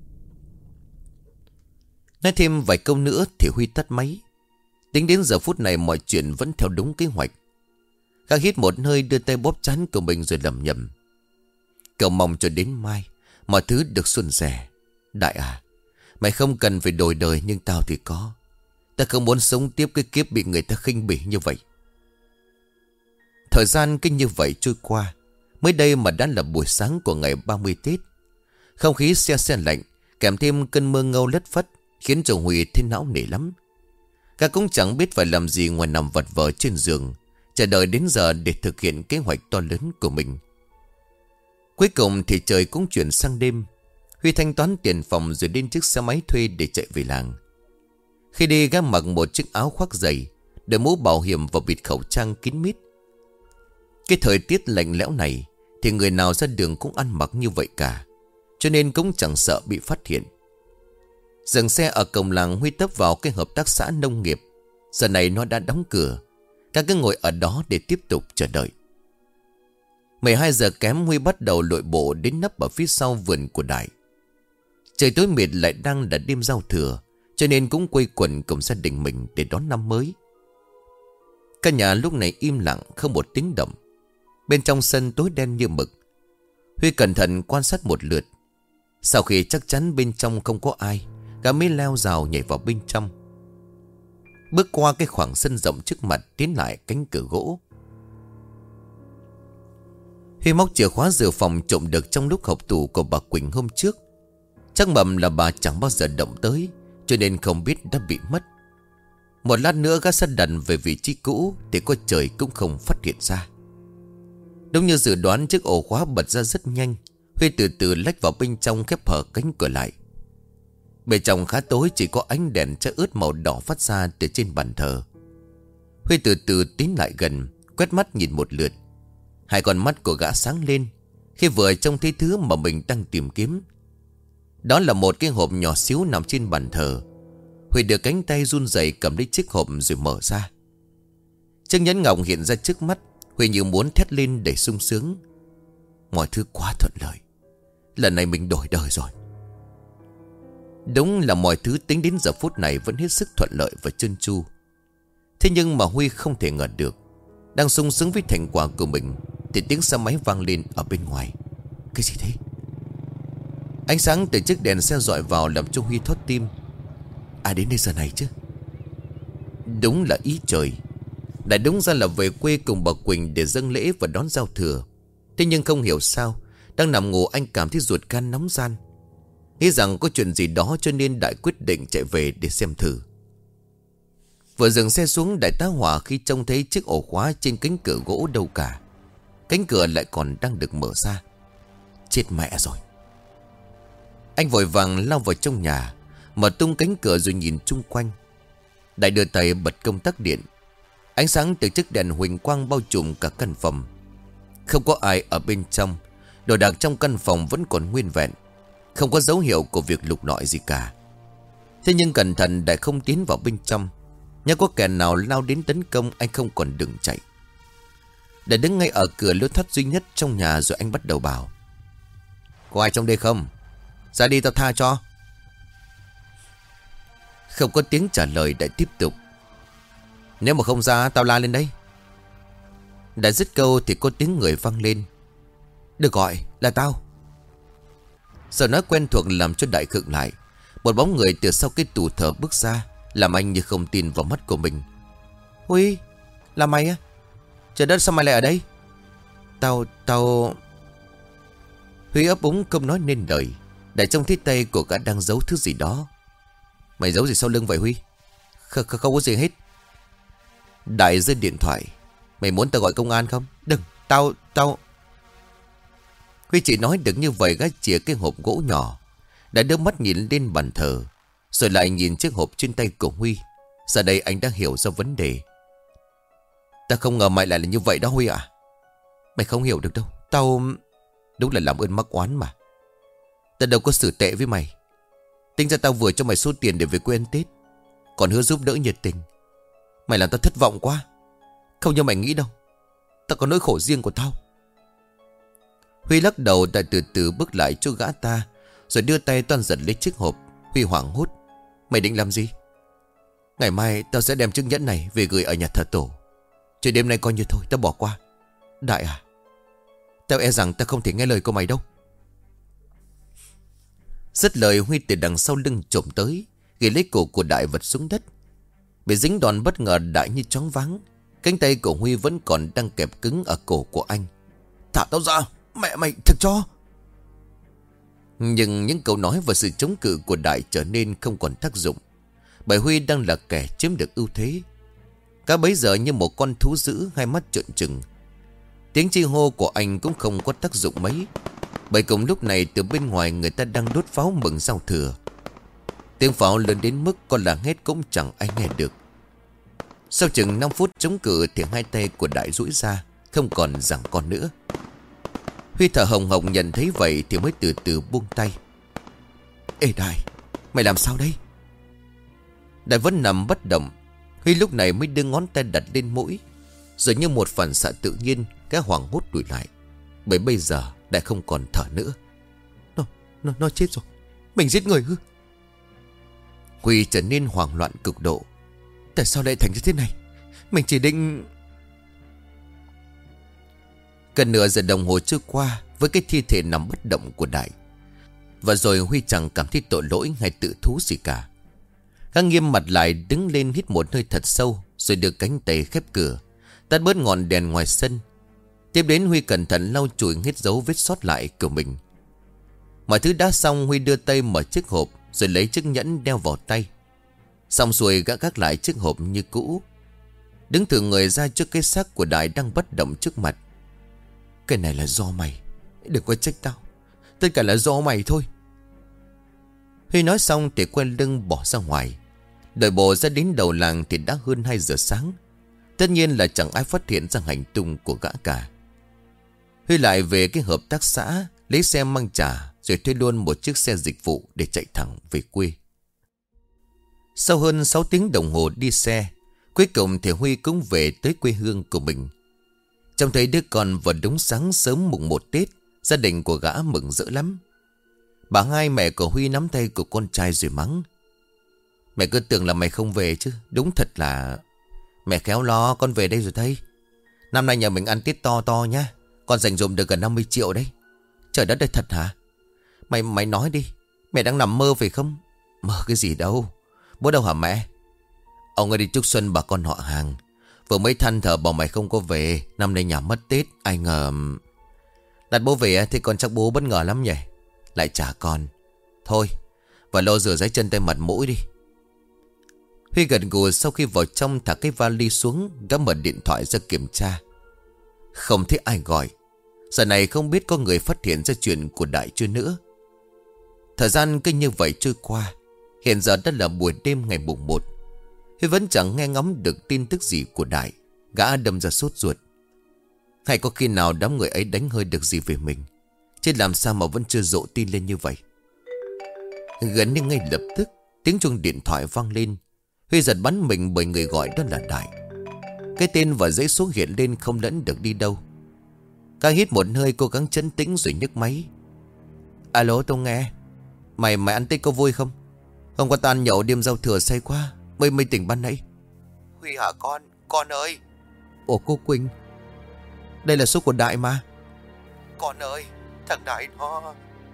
Nói thêm vài câu nữa thì Huy tắt máy. Tính đến giờ phút này mọi chuyện vẫn theo đúng kế hoạch. Gã hít một hơi, đưa tay bóp trán của mình rồi lẩm nhẩm: "Cậu mong cho đến mai mọi thứ được suôn sẻ. Đại à, mày không cần phải đổi đời, nhưng tao thì có. Ta không muốn sống tiếp cái kiếp bị người ta khinh bỉ như vậy." Thời gian kinh như vậy trôi qua. Mới đây mà đã là buổi sáng của ngày 30 Tết. Không khí se lạnh, kèm thêm cơn mưa ngâu lất phất, khiến cho Huy thấy não nề lắm. Gã cũng chẳng biết phải làm gì ngoài nằm vật vờ trên giường, chờ đợi đến giờ để thực hiện kế hoạch to lớn của mình. Cuối cùng thì trời cũng chuyển sang đêm. Huy thanh toán tiền phòng rồi lên chiếc xe máy thuê để chạy về làng. Khi đi, gã mặc một chiếc áo khoác dày, đội mũ bảo hiểm và bịt khẩu trang kín mít. Cái thời tiết lạnh lẽo này thì người nào ra đường cũng ăn mặc như vậy cả, cho nên cũng chẳng sợ bị phát hiện. Dừng xe ở cổng làng, Huy tấp vào cái hợp tác xã nông nghiệp. Giờ này nó đã đóng cửa. Các cứ ngồi ở đó để tiếp tục chờ đợi. 12 giờ kém, Huy bắt đầu lội bộ đến nấp ở phía sau vườn của Đại. Trời tối mịt, lại đang là đêm giao thừa, cho nên cũng quây quần cùng gia đình mình để đón năm mới. Căn nhà lúc này im lặng, không một tiếng động. Bên trong sân tối đen như mực. Huy cẩn thận quan sát một lượt. Sau khi chắc chắn bên trong không có ai, gã mới leo rào nhảy vào bên trong. Bước qua cái khoảng sân rộng trước mặt, tiến lại cánh cửa gỗ. Huy móc chìa khóa dự phòng trộm được trong lúc hộp tủ của bà Quỳnh hôm trước. Chắc mầm là bà chẳng bao giờ động tới, cho nên không biết đã bị mất. Một lát nữa gã sẽ đặt về vị trí cũ, thì có trời cũng không phát hiện ra. Đúng như dự đoán, chiếc ổ khóa bật ra rất nhanh. Huy từ từ lách vào bên trong, khép hở cánh cửa lại. Bên trong khá tối, chỉ có ánh đèn chai ướt màu đỏ phát ra từ trên bàn thờ. Huy từ từ tiến lại gần, quét mắt nhìn một lượt. Hai con mắt của gã sáng lên khi vừa trông thấy thứ mà mình đang tìm kiếm. Đó là một cái hộp nhỏ xíu nằm trên bàn thờ. Huy đưa cánh tay run rẩy cầm lấy chiếc hộp rồi mở ra. Chiếc nhẫn ngọc hiện ra trước mắt. Huy như muốn thét lên để sung sướng. Mọi thứ quá thuận lợi. Lần này mình đổi đời rồi. Đúng là mọi thứ tính đến giờ phút này vẫn hết sức thuận lợi và trơn tru. Thế nhưng mà Huy không thể ngờ được, đang sung sướng với thành quả của mình thì tiếng xe máy vang lên ở bên ngoài. Cái gì thế? Ánh sáng từ chiếc đèn xe dọi vào làm cho Huy thót tim. Ai đến đây giờ này chứ? Đúng là ý trời. Lại đúng ra là về quê cùng bà Quỳnh để dâng lễ và đón giao thừa. Thế nhưng không hiểu sao, đang nằm ngủ anh cảm thấy ruột gan nóng ran. Nghĩ rằng có chuyện gì đó cho nên Đại quyết định chạy về để xem thử. Vừa dừng xe xuống, Đại tá hỏa khi trông thấy chiếc ổ khóa trên cánh cửa gỗ đâu cả. Cánh cửa lại còn đang được mở ra. Chết mẹ rồi. Anh vội vàng lao vào trong nhà, mở tung cánh cửa rồi nhìn chung quanh. Đại đưa tay bật công tắc điện. Ánh sáng từ chiếc đèn huỳnh quang bao trùm cả căn phòng. Không có ai ở bên trong. Đồ đạc trong căn phòng vẫn còn nguyên vẹn. Không có dấu hiệu của việc lục lọi gì cả. Thế nhưng cẩn thận Đại không tiến vào bên trong. Nhớ có kẻ nào lao đến tấn công, anh không còn đường chạy. Đại đứng ngay ở cửa lối thoát duy nhất trong nhà, rồi anh bắt đầu bảo: có ai trong đây không? Ra đi tao tha cho. Không có tiếng trả lời. Đại tiếp tục: nếu mà không ra tao la lên đây. Đã dứt câu thì có tiếng người vang lên: đừng gọi, là tao. Giờ nói quen thuộc làm cho Đại khựng lại. Một bóng người từ sau cái tủ thờ bước ra, làm anh như không tin vào mắt của mình. Huy, là mày á? Trời đất, sao mày lại ở đây? Tao... Huy ấp úng không nói nên lời. Đại trông thấy tay của gã đang giấu thứ gì đó. Mày giấu gì sau lưng vậy Huy? Không có gì hết. Đại giơ điện thoại: mày muốn tao gọi công an không? Đừng, tao... Huy chỉ nói được như vậy, gã chìa cái hộp gỗ nhỏ. Đã đưa mắt nhìn lên bàn thờ, rồi lại nhìn chiếc hộp trên tay của Huy. Giờ đây anh đã hiểu ra vấn đề. Ta không ngờ mày lại là như vậy đó Huy ạ. Mày không hiểu được đâu. Tao... đúng là làm ơn mắc oán mà. Ta đâu có xử tệ với mày. Tính ra tao vừa cho mày số tiền để về quê ăn Tết, còn hứa giúp đỡ nhiệt tình. Mày làm tao thất vọng quá. Không như mày nghĩ đâu. Tao có nỗi khổ riêng của tao. Huy lắc đầu. Đã từ từ bước lại cho gã ta, rồi đưa tay toan giật lấy chiếc hộp. Huy hoảng hốt: mày định làm gì? Ngày mai tao sẽ đem chiếc nhẫn này về gửi ở nhà thờ tổ. Chuyện đêm nay coi như thôi, tao bỏ qua. Đại à, tao e rằng tao không thể nghe lời của mày đâu. Dứt lời, Huy từ đằng sau lưng trồm tới, ghi lấy cổ của Đại vật xuống đất. Bị dính đòn bất ngờ, Đại như choáng váng. Cánh tay của Huy vẫn còn đang kẹp cứng ở cổ của anh. Thả tao ra, mẹ mày thật cho. Nhưng những câu nói và sự chống cự của Đại trở nên không còn tác dụng, bởi Huy đang là kẻ chiếm được ưu thế. Cả bấy giờ như một con thú dữ, hai mắt trợn trừng. Tiếng chi hô của anh cũng không có tác dụng mấy, bởi cùng lúc này từ bên ngoài người ta đang đốt pháo mừng giao thừa. Tiếng pháo lớn đến mức con là hét cũng chẳng ai nghe được. Sau chừng 5 phút chống cự thì hai tay của Đại duỗi ra, không còn giằng con nữa. Huy thở hồng hộc, nhận thấy vậy thì mới từ từ buông tay. Ê Đại, mày làm sao đây? Đại vẫn nằm bất động. Huy lúc này mới đưa ngón tay đặt lên mũi, rồi như một phản xạ tự nhiên, cái hoảng hốt lùi lại. Bởi bây giờ Đại không còn thở nữa. Nó chết rồi. Mình giết người hư? Huy trở nên hoảng loạn cực độ. Tại sao lại thành như thế này? Mình chỉ định... Gần nửa giờ đồng hồ trôi qua với cái thi thể nằm bất động của Đại. Và rồi Huy chẳng cảm thấy tội lỗi hay tự thú gì cả. Gã nghiêm mặt lại, đứng lên hít một hơi thật sâu, rồi đưa cánh tay khép cửa, tắt bớt ngọn đèn ngoài sân. Tiếp đến Huy cẩn thận lau chùi hết dấu vết sót lại của mình. Mọi thứ đã xong, Huy đưa tay mở chiếc hộp, rồi lấy chiếc nhẫn đeo vào tay. Xong xuôi, gã gác lại chiếc hộp như cũ, đứng thử người ra trước cái xác của Đại đang bất động trước mặt. Cái này là do mày, đừng có trách tao. Tất cả là do mày thôi. Huy nói xong thì quay lưng bỏ ra ngoài. Đợi bộ ra đến đầu làng thì đã hơn 2 giờ sáng. Tất nhiên là chẳng ai phát hiện ra hành tung của gã cả. Huy lại về cái hợp tác xã, lấy xe mang trả, rồi thuê luôn một chiếc xe dịch vụ để chạy thẳng về quê. Sau hơn 6 tiếng đồng hồ đi xe, cuối cùng thì Huy cũng về tới quê hương của mình. Trông thấy đứa con vào đúng sáng sớm mùng 1 Tết, gia đình của gã mừng rỡ lắm. Bà hai, mẹ của Huy, nắm tay của con trai rồi mắng: mẹ cứ tưởng là mày không về chứ. Đúng thật là mẹ khéo lo, con về đây rồi thấy. Năm nay nhà mình ăn Tết to to nhá. Con dành dụm được gần 50 triệu đấy. Trời đất ơi, thật hả? Mày nói đi, mẹ đang nằm mơ phải không? Mơ cái gì đâu. Bố đâu hả mẹ? Ông ấy đi chúc xuân bà con họ hàng. Vừa mới than thở bảo mày không có về, năm nay nhà mất Tết. Ai ngờ đặt bố về thì con chắc bố bất ngờ lắm nhỉ. Lại trả con. Thôi, và lo rửa giấy chân tay mặt mũi đi. Huy gật gù. Sau khi vào trong thả cái vali xuống, gã mở điện thoại ra kiểm tra. Không thấy ai gọi. Giờ này không biết có người phát hiện ra chuyện của Đại chưa nữa. Thời gian cứ như vậy trôi qua. Hiện giờ đã là buổi đêm ngày mùng 1. Huy vẫn chẳng nghe ngóng được tin tức gì của Đại. Gã đâm ra sốt ruột. Hay có khi nào đám người ấy đánh hơi được gì về mình, chứ làm sao mà vẫn chưa rộ tin lên như vậy. Gần như ngay lập tức tiếng chuông điện thoại vang lên. Huy giật bắn mình bởi người gọi đó là Đại. Cái tên và dãy số hiện lên không lẫn được đi đâu. Càng hít một hơi cố gắng trấn tĩnh rồi nhấc máy. Alo, tôi nghe. Mày ăn Tết có vui không? Hôm qua tan nhậu đêm giao thừa say quá, mới tỉnh ban nãy. Huy hả con ơi. Ủa cô Quỳnh, đây là số của Đại mà. Con ơi, thằng Đại nó...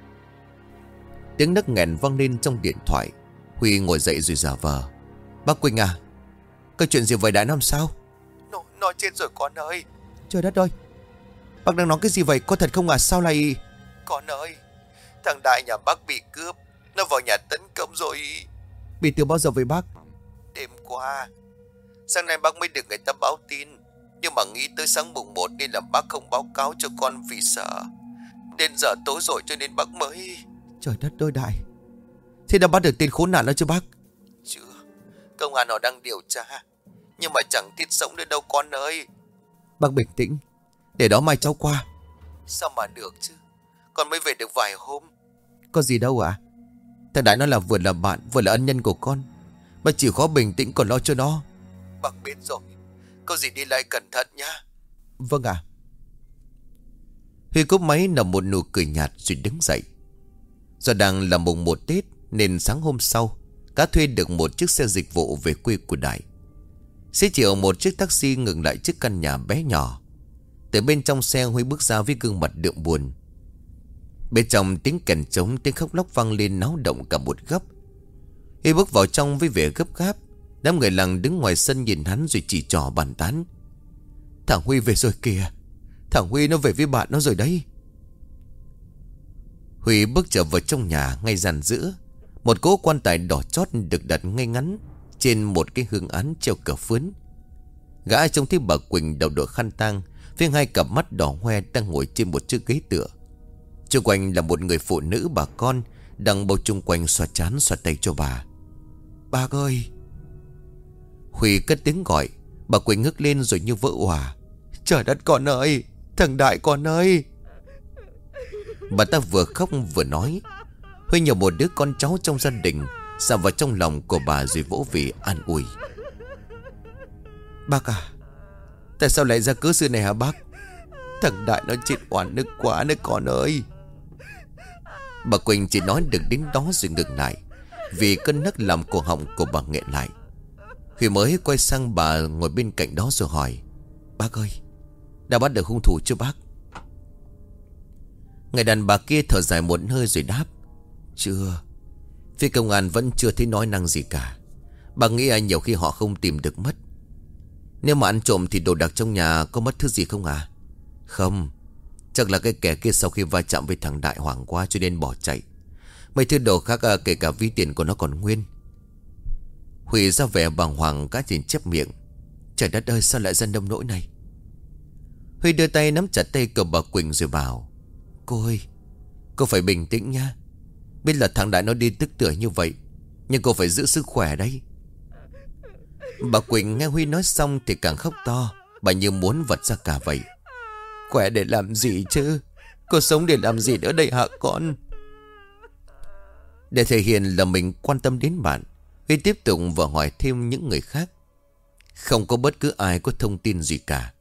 Tiếng nấc nghẹn vang lên trong điện thoại. Huy ngồi dậy rồi giả vờ. Bác Quỳnh à, có chuyện gì vậy Đại làm sao? Nó chết rồi con ơi. Trời đất ơi, bác đang nói cái gì vậy? Có thật không à? Sao lại... Con ơi, thằng Đại nhà bác bị cướp. Nó vào nhà tấn công rồi. Bị từ bao giờ vậy bác? Đêm qua. Sáng nay bác mới được người ta báo tin, nhưng mà nghĩ tới sáng mùng 1 nên là bác không báo cáo cho con vì sợ. Đến giờ tối rồi cho nên bác mới... Trời đất ơi Đại, thế đã bắt được tên khốn nạn đó chứ bác? Chưa, công an họ đang điều tra, nhưng mà chẳng thiết sống đến đâu con ơi. Bác bình tĩnh, để đó mai cháu qua. Sao mà được chứ, con mới về được vài hôm. Có gì đâu ạ. Thằng Đại nó là vừa là bạn vừa là ân nhân của con. Bác chịu khó bình tĩnh còn lo cho nó. Bác biết rồi, có gì đi lại cẩn thận nhá. Vâng ạ. Huy cúp máy nở một nụ cười nhạt rồi đứng dậy. Do đang là mùng 1 Tết nên sáng hôm sau Cá thuê được một chiếc xe dịch vụ về quê của Đại. Xế chiều một chiếc taxi ngừng lại trước căn nhà bé nhỏ. Từ bên trong xe Huy bước ra với gương mặt đượm buồn. Bên trong tiếng kèn trống, tiếng khóc lóc vang lên náo động cả một góc. Huy bước vào trong với vẻ gấp gáp. Đám người làng đứng ngoài sân nhìn hắn rồi chỉ trỏ bàn tán. Thằng Huy về rồi kìa, thằng Huy nó về với bạn nó rồi đấy. Huy bước trở vào trong nhà. Ngay dàn giữa một cỗ quan tài đỏ chót được đặt ngay ngắn trên một cái hương án treo cờ phướn. Gã trông thấy bà Quỳnh đầu đội khăn tang với hai cặp mắt đỏ hoe đang ngồi trên một chiếc ghế tựa. Xung quanh là một người phụ nữ bà con đang bầu chung quanh xoa trán xoa tay cho bà. Bác ơi. Huy cất tiếng gọi. Bà Quỳnh ngước lên rồi như vỡ òa. Trời đất con ơi, thằng Đại con ơi. Bà ta vừa khóc vừa nói. Huy nhờ một đứa con cháu trong gia đình xả vào trong lòng của bà rồi vỗ về an ủi. Bác à, tại sao lại ra cớ sự này hả bác? Thằng Đại nó chết oan nước quá nữa con ơi. Bà Quỳnh chỉ nói được đến đó rồi ngừng lại, vì cơn nấc làm cổ họng của bà nghẹn lại. Huy mới quay sang bà ngồi bên cạnh đó rồi hỏi. Bác ơi, đã bắt được hung thủ chưa bác? Người đàn bà kia thở dài một hơi rồi đáp. Chưa. Phía công an vẫn chưa thấy nói năng gì cả. Bà nghĩ nhiều khi họ không tìm được mất. Nếu mà ăn trộm thì đồ đạc trong nhà có mất thứ gì không à? Không. Chắc là cái kẻ kia sau khi va chạm với thằng Đại hoảng quá cho nên bỏ chạy. Mấy thứ đồ khác kể cả ví tiền của nó còn nguyên. Huy ra vẻ bàng hoàng cá nhìn chép miệng. Trời đất ơi, sao lại ra nông nỗi này? Huy đưa tay nắm chặt tay của bà Quỳnh rồi bảo. Cô ơi, cô phải bình tĩnh nha. Biết là thằng Đại nó đi tức tưởi như vậy, nhưng cô phải giữ sức khỏe đấy. Bà Quỳnh nghe Huy nói xong thì càng khóc to. Bà như muốn vật ra cả vậy. Khỏe để làm gì chứ? Cô sống để làm gì nữa đây hả con? Để thể hiện là mình quan tâm đến bạn, Huy tiếp tục và hỏi thêm những người khác. Không có bất cứ ai có thông tin gì cả.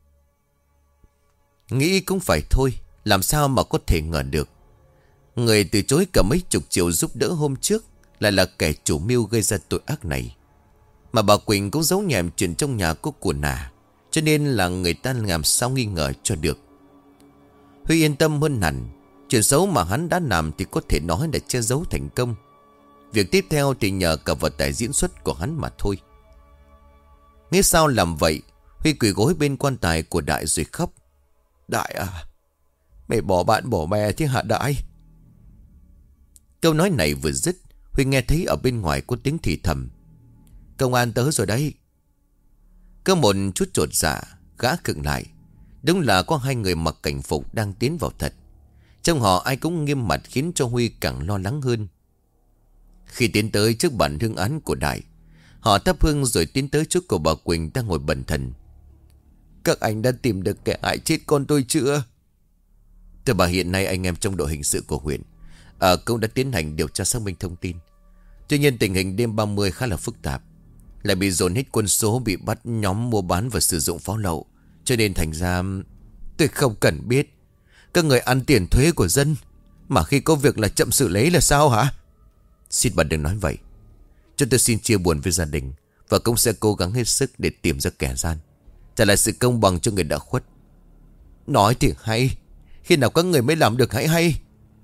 Nghĩ cũng phải thôi, làm sao mà có thể ngờ được người từ chối cả mấy chục triệu giúp đỡ hôm trước lại là kẻ chủ mưu gây ra tội ác này. Mà bà Quỳnh cũng giấu nhẹm chuyện trong nhà có của nà, cho nên là người ta làm sao nghi ngờ cho được. Huy yên tâm hơn hẳn. Chuyện xấu mà hắn đã làm thì có thể nói là che giấu thành công. Việc tiếp theo thì nhờ cả vào tài diễn xuất của hắn mà thôi. Nghe sao làm vậy, Huy quỳ gối bên quan tài của Đại rồi khóc. Đại à, mày bỏ bạn bỏ bè chứ hả Đại? Câu nói này vừa dứt, Huy nghe thấy ở bên ngoài có tiếng thì thầm. Công an tới rồi đấy. Có một chút chột dạ, gã khựng lại. Đúng là có hai người mặc cảnh phục đang tiến vào thật. Trong họ ai cũng nghiêm mặt khiến cho Huy càng lo lắng hơn. Khi tiến tới trước bản hương án của Đại, Họ thắp hương rồi tiến tới chỗ của bà Quỳnh đang ngồi bần thần. Các anh đã tìm được kẻ hại chết con tôi chưa? Thưa bà, hiện nay anh em trong đội hình sự của huyện cũng đã tiến hành điều tra xác minh thông tin. Tuy nhiên tình hình đêm 30 khá là phức tạp, lại bị dồn hết quân số, bị bắt nhóm mua bán và sử dụng pháo lậu. Cho nên thành ra tôi không cần biết. Các người ăn tiền thuế của dân, mà khi có việc là chậm xử lý là sao hả? Xin bà đừng nói vậy. Chúng tôi xin chia buồn với gia đình, và cũng sẽ cố gắng hết sức để tìm ra kẻ gian, trả lại sự công bằng cho người đã khuất. Nói thì hay, khi nào các người mới làm được hãy hay.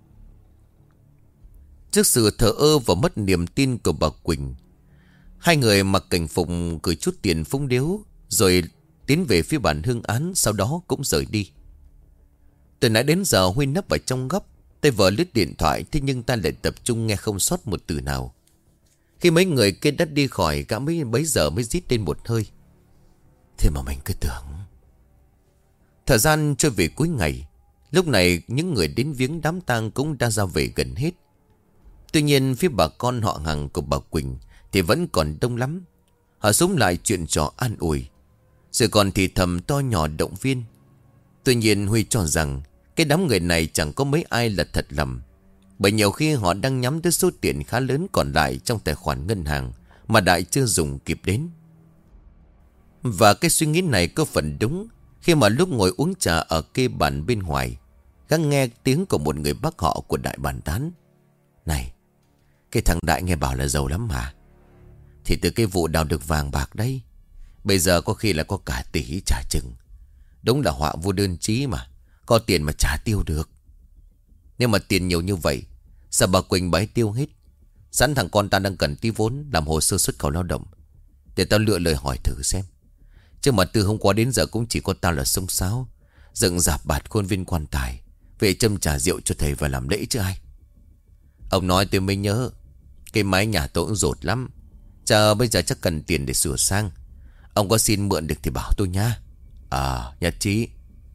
Trước sự thờ ơ và mất niềm tin của bà Quỳnh, hai người mặc cảnh phục gửi chút tiền phúng điếu, rồi tiến về phía bản hương án, sau đó cũng rời đi. Từ nãy đến giờ Huy nấp ở trong góc, tay vợ lướt điện thoại, thế nhưng ta lại tập trung nghe không sót một từ nào. Khi mấy người kia đã đi khỏi, gã bấy giờ mới rít lên một hơi. Thế mà mình cứ tưởng. Thời gian trôi về cuối ngày. Lúc này những người đến viếng đám tang cũng đã ra về gần hết. Tuy nhiên phía bà con họ hàng của bà Quỳnh thì vẫn còn đông lắm. Họ xúm lại chuyện trò an ủi, rồi còn thì thầm to nhỏ động viên. Tuy nhiên Huy cho rằng cái đám người này chẳng có mấy ai là thật lòng, bởi nhiều khi họ đang nhắm tới số tiền khá lớn còn lại trong tài khoản ngân hàng mà Đại chưa dùng kịp đến. Và cái suy nghĩ này có phần đúng, khi mà lúc ngồi uống trà ở kê bàn bên ngoài, gã nghe tiếng của một người bác họ của Đại bàn tán. Này, cái thằng Đại nghe bảo là giàu lắm mà. Thì từ cái vụ đào được vàng bạc đấy, bây giờ có khi là có cả tỷ trả chừng. Đúng là họa vô đơn chí mà, có tiền mà trả tiêu được. Nhưng mà tiền nhiều như vậy, sao bà Quỳnh bái tiêu hết? Sẵn thằng con ta đang cần tí vốn làm hồ sơ xuất khẩu lao động, để tao lựa lời hỏi thử xem. Chứ mà từ hôm qua đến giờ cũng chỉ có tao là xông xáo, dựng dạp bạt khuôn viên quan tài, về châm trà rượu cho thầy và làm lễ chứ ai. Ông nói tôi mới nhớ, cái mái nhà tôi cũng dột lắm, chờ bây giờ chắc cần tiền để sửa sang. Ông có xin mượn được thì bảo tôi nha. Nhất trí.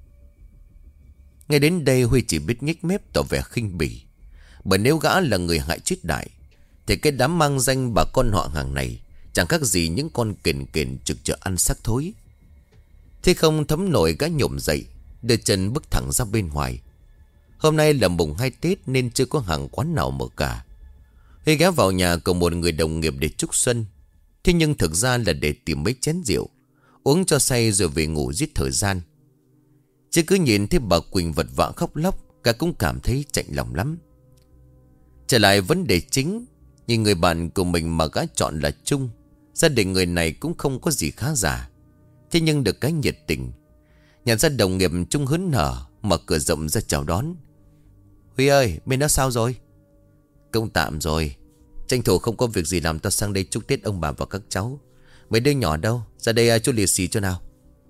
Ngay đến đây Huy chỉ biết nhếch mép tỏ vẻ khinh bỉ, bởi nếu gã là người hại chết Đại thì cái đám mang danh bà con họ hàng này chẳng khác gì những con kền kền trực chờ ăn xác thối. Thế không thấm nổi, gã nhổm dậy, đưa chân bước thẳng ra bên ngoài. Hôm nay là mùng 2 Tết nên chưa có hàng quán nào mở cả. Huy ghé vào nhà của một người đồng nghiệp để chúc xuân, thế nhưng thực ra là để tìm mấy chén rượu, uống cho say rồi về ngủ giết thời gian. Chứ cứ nhìn thấy bà Quỳnh vật vã khóc lóc, cả cũng cảm thấy chạnh lòng lắm. Trở lại vấn đề chính, nhìn người bạn của mình mà gã chọn là Trung. Gia đình người này cũng không có gì khá giả, thế nhưng được cái nhiệt tình. Nhận ra đồng nghiệp, Trung hớn hở mở cửa rộng ra chào đón. Huy ơi, bên đó sao rồi? Công tạm rồi, tranh thủ không có việc gì làm tao sang đây chúc Tết ông bà và các cháu. Mấy đứa nhỏ đâu, ra đây chú lì xì cho nào.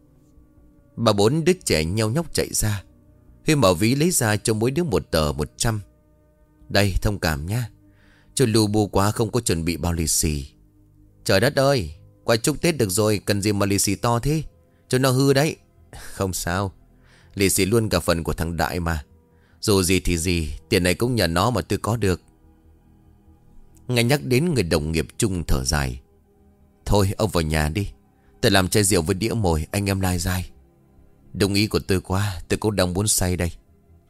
Bà bốn đứa trẻ nheo nhóc chạy ra. Huy mở ví lấy ra cho mỗi đứa một tờ 100. Đây, thông cảm nha, cho lù bù quá không có chuẩn bị bao lì xì. Trời đất ơi, qua chúc Tết được rồi, cần gì mà lì xì to thế, cho nó hư đấy. Không sao, lì xì luôn cả phần của thằng Đại mà. Dù gì thì gì, tiền này cũng nhờ nó mà tôi có được. Nghe nhắc đến người đồng nghiệp, Trung thở dài. Thôi ông vào nhà đi, tôi làm chai rượu với đĩa mồi, anh em lai dai. Đồng ý của tôi quá, tôi cũng đang muốn say đây.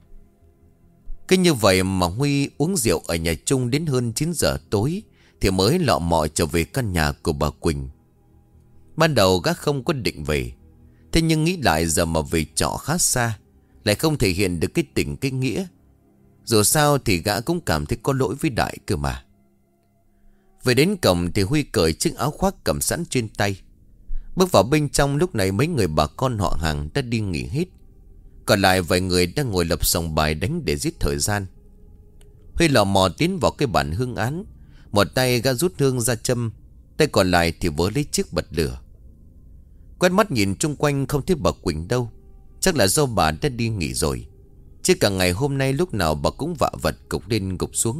Cứ như vậy mà Huy uống rượu ở nhà Trung đến hơn 9 giờ tối thì mới lọ mọ trở về căn nhà của bà Quỳnh. Ban đầu gã không có định về, thế nhưng nghĩ lại giờ mà về trọ khá xa, lại không thể hiện được cái tình cái nghĩa. Dù sao thì gã cũng cảm thấy có lỗi với Đại cơ mà. Về đến cổng thì Huy cởi chiếc áo khoác cầm sẵn trên tay. Bước vào bên trong, lúc này mấy người bà con họ hàng đã đi nghỉ hết, còn lại vài người đang ngồi lập sòng bài đánh để giết thời gian. Huy lò mò tiến vào cái bàn hương án, một tay gã rút hương ra châm, tay còn lại thì vớ lấy chiếc bật lửa. Quét mắt nhìn chung quanh không thấy bà Quỳnh đâu, chắc là do bà đã đi nghỉ rồi, chứ cả ngày hôm nay lúc nào bà cũng vạ vật cục lên gục xuống.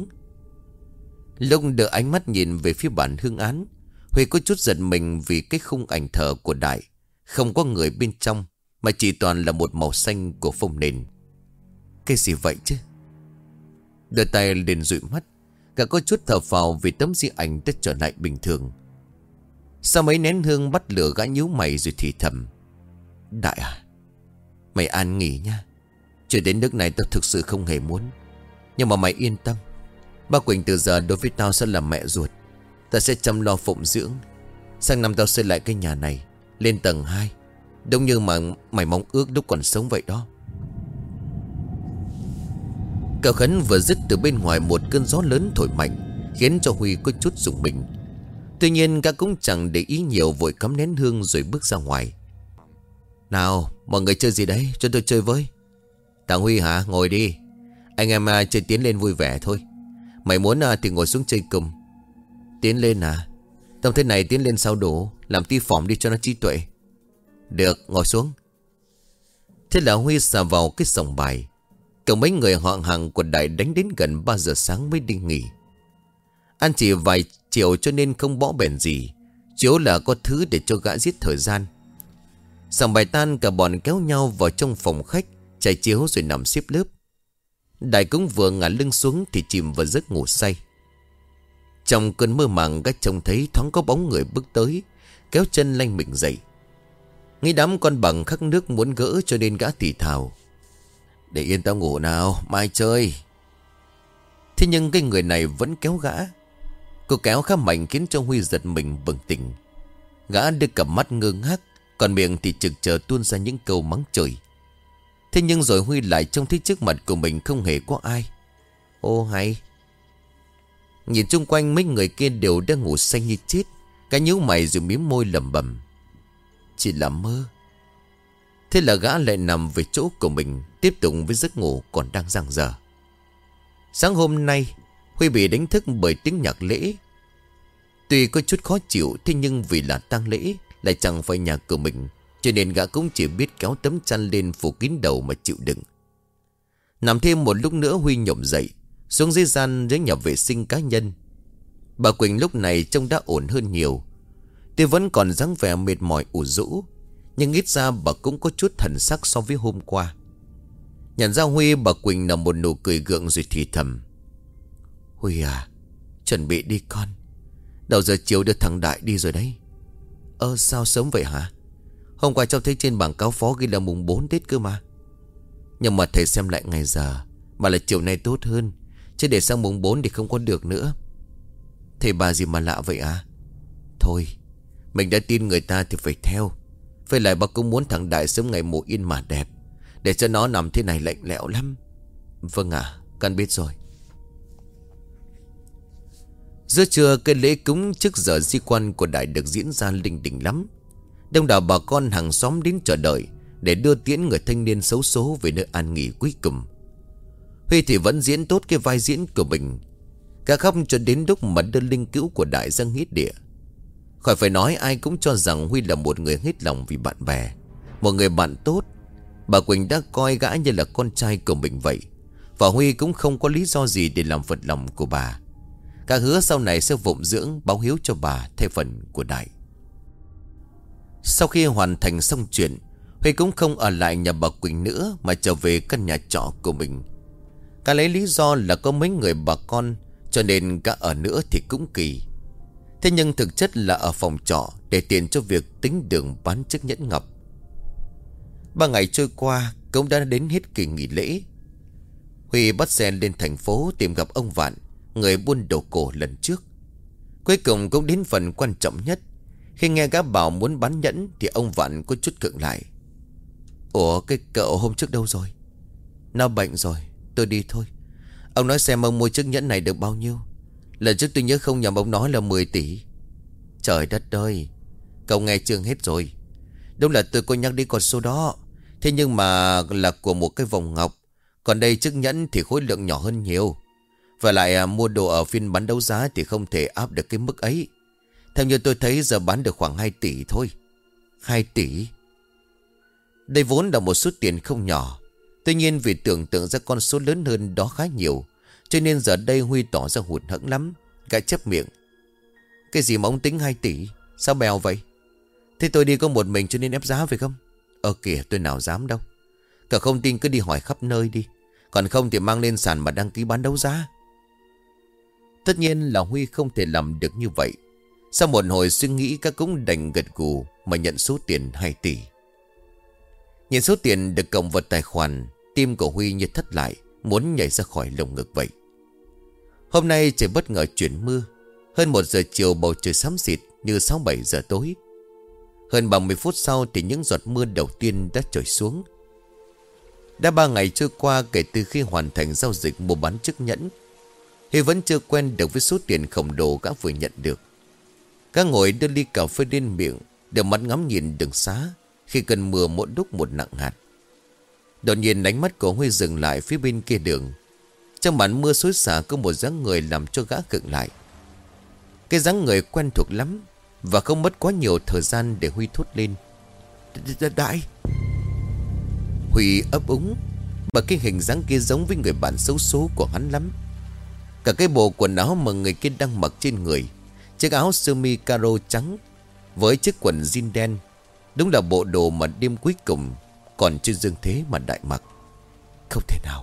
Lúc đưa ánh mắt nhìn về phía bàn hương án, Huy có chút giận mình vì cái khung ảnh thờ của Đại không có người bên trong, mà chỉ toàn là một màu xanh của phông nền. Cái gì vậy chứ? Đưa tay lên dụi mắt, cả có chút thở phào vì tấm di ảnh đã trở lại bình thường. Sau mấy nén hương bắt lửa, gã nhíu mày rồi thì thầm: Đại à, mày an nghỉ nha. Chuyện đến nước này tao thực sự không hề muốn. Nhưng mà mày yên tâm, ba Quỳnh từ giờ đối với tao sẽ là mẹ ruột. Tao sẽ chăm lo phụng dưỡng. Sang năm tao xây lại cái nhà này lên tầng 2, đúng như mà mày mong ước lúc còn sống vậy đó. Câu khấn vừa dứt, từ bên ngoài một cơn gió lớn thổi mạnh, khiến cho Huy có chút rùng mình. Tuy nhiên gã cũng chẳng để ý nhiều, vội cắm nén hương rồi bước ra ngoài. Nào mọi người chơi gì đấy, cho tôi chơi với. Thằng Huy hả? Ngồi đi. Anh em chơi tiến lên vui vẻ thôi. Mày muốn thì ngồi xuống chơi cùng. Tiến lên à? Trong thế này tiến lên sao đủ, làm tí phỏng đi cho nó trí tuệ. Được, ngồi xuống. Thế là Huy xà vào cái sòng bài. Cậu mấy người họ hàng của Đại đánh đến gần 3 giờ sáng mới đi nghỉ. Ăn chỉ vài chiều cho nên không bỏ bèn gì, chiếu là có thứ để cho gã giết thời gian. Sòng bài tan, cả bọn kéo nhau vào trong phòng khách, trải chiếu rồi nằm xếp lớp. Đại cũng vừa ngả lưng xuống thì chìm vào giấc ngủ say. Trong cơn mơ màng, gã trông thấy thoáng có bóng người bước tới, kéo chân lanh mình dậy. Nghĩ đám con bằng khắc nước muốn gỡ cho nên gã thì thào: Để yên tao ngủ nào, mai chơi. Thế nhưng cái người này vẫn kéo gã. Cô kéo khá mạnh khiến cho Huy giật mình bừng tỉnh. Gã đưa cặp mắt ngơ ngác, còn miệng thì trực chờ tuôn ra những câu mắng chửi. Thế nhưng rồi Huy lại trông thấy trước mặt của mình không hề có ai. Ô hay. Nhìn chung quanh mấy người kia đều đang ngủ say như chết. Gã nhíu mày rồi mím môi lẩm bẩm: Chỉ là mơ. Thế là gã lại nằm về chỗ của mình, tiếp tục với giấc ngủ còn đang dang dở. Sáng hôm nay Huy bị đánh thức bởi tiếng nhạc lễ. Tuy có chút khó chịu, thế nhưng vì là tang lễ, lại chẳng phải nhà của mình, cho nên gã cũng chỉ biết kéo tấm chăn lên phủ kín đầu mà chịu đựng. Nằm thêm một lúc nữa, Huy nhổm dậy, xuống dưới gian dưới nhà vệ sinh cá nhân. Bà Quỳnh lúc này trông đã ổn hơn nhiều. Tuy vẫn còn dáng vẻ mệt mỏi ủ rũ, nhưng ít ra bà cũng có chút thần sắc so với hôm qua. Nhận ra Huy, bà Quỳnh nở một nụ cười gượng rồi thì thầm: Huy à, chuẩn bị đi con. Đầu giờ chiều đưa thằng Đại đi rồi đấy. Sao sớm vậy hả? Hôm qua cháu thấy trên bảng cáo phó ghi là mùng 4 Tết cơ mà. Nhưng mà thầy xem lại ngày giờ, mà là chiều nay tốt hơn, chứ để sang mùng 4 thì không có được nữa. Thầy bà gì mà lạ vậy à? Thôi, mình đã tin người ta thì phải theo. Với lại bà cũng muốn thằng Đại sớm ngày mộ yên mà đẹp, để cho nó nằm thế này lạnh lẽo lắm. Vâng ạ, con biết rồi. Giữa trưa, cái lễ cúng trước giờ di quan của Đại được diễn ra linh đình lắm. Đông đảo bà con hàng xóm đến chờ đợi để đưa tiễn người thanh niên xấu số về nơi an nghỉ cuối cùng. Huy thì vẫn diễn tốt cái vai diễn của mình, cả khóc cho đến lúc mà đưa linh cữu của Đại ra nghĩa địa. Khỏi phải nói, ai cũng cho rằng Huy là một người hết lòng vì bạn bè, một người bạn tốt. Bà Quỳnh đã coi gã như là con trai của mình vậy, và Huy cũng không có lý do gì để làm phật lòng của bà. Cả hứa sau này sẽ phụng dưỡng báo hiếu cho bà theo phần của Đại. Sau khi hoàn thành xong chuyện, Huy cũng không ở lại nhà bà Quỳnh nữa mà trở về căn nhà trọ của mình. Cả lấy lý do là có mấy người bà con, cho nên cả ở nữa thì cũng kỳ. Thế nhưng thực chất là ở phòng trọ để tiện cho việc tính đường bán chiếc nhẫn ngọc. 3 ngày trôi qua cũng đã đến hết kỳ nghỉ lễ. Huy bắt xe lên thành phố tìm gặp ông Vạn, người buôn đồ cổ lần trước. Cuối cùng cũng đến phần quan trọng nhất. Khi nghe gã bảo muốn bán nhẫn thì ông Vạn có chút khựng lại. Ủa, cái cậu hôm trước đâu rồi? Nó bệnh rồi, tôi đi thôi. Ông nói xem ông mua chiếc nhẫn này được bao nhiêu? Lần trước tôi nhớ không nhầm ông nói là 10 tỷ. Trời đất ơi, cậu nghe chưa hết rồi. Đúng là tôi có nhắc đến con số đó, thế nhưng mà là của một cái vòng ngọc. Còn đây chiếc nhẫn thì khối lượng nhỏ hơn nhiều. Và lại mua đồ ở phiên bán đấu giá thì không thể áp được cái mức ấy. Theo như tôi thấy giờ bán được khoảng 2 tỷ thôi. 2 tỷ? Đây vốn là một số tiền không nhỏ. Tuy nhiên vì tưởng tượng ra con số lớn hơn đó khá nhiều, cho nên giờ đây Huy tỏ ra hụt hẫng lắm. Gã chép miệng: Cái gì mà ông tính 2 tỷ? Sao bèo vậy? Thế tôi đi có một mình cho nên ép giá phải không? Kìa, tôi nào dám đâu. Cả không tin cứ đi hỏi khắp nơi đi, còn không thì mang lên sàn mà đăng ký bán đấu giá. Tất nhiên là Huy không thể làm được như vậy. Sau một hồi suy nghĩ, các cũng đành gật gù mà nhận số tiền 2 tỷ. Nhìn số tiền được cộng vào tài khoản, tim của Huy như thắt lại, muốn nhảy ra khỏi lồng ngực vậy. Hôm nay trời bất ngờ chuyển mưa. Hơn 1 giờ chiều bầu trời xám xịt như 6-7 giờ tối. Hơn 30 phút sau thì những giọt mưa đầu tiên đã trồi xuống. Đã 3 ngày trôi qua kể từ khi hoàn thành giao dịch mua bán chiếc nhẫn. Huy vẫn chưa quen được với số tiền khổng lồ gã vừa nhận được. Gã ngồi đưa ly cà phê lên miệng, đưa mắt ngắm nhìn đường xá khi cơn mưa mỗi lúc một nặng hạt. Đột nhiên ánh mắt của Huy dừng lại phía bên kia đường. Trong màn mưa xối xả có một dáng người làm cho gã khựng lại. Cái dáng người quen thuộc lắm, và không mất quá nhiều thời gian để Huy thốt lên: Đại! Huy ấp úng, bởi cái hình dáng kia giống với người bạn xấu số của hắn lắm. Cả cái bộ quần áo mà người kia đang mặc trên người, chiếc áo sơ mi caro trắng với chiếc quần jean đen, đúng là bộ đồ mà đêm cuối cùng còn chưa dương thế mà Đại mặc. Không thể nào.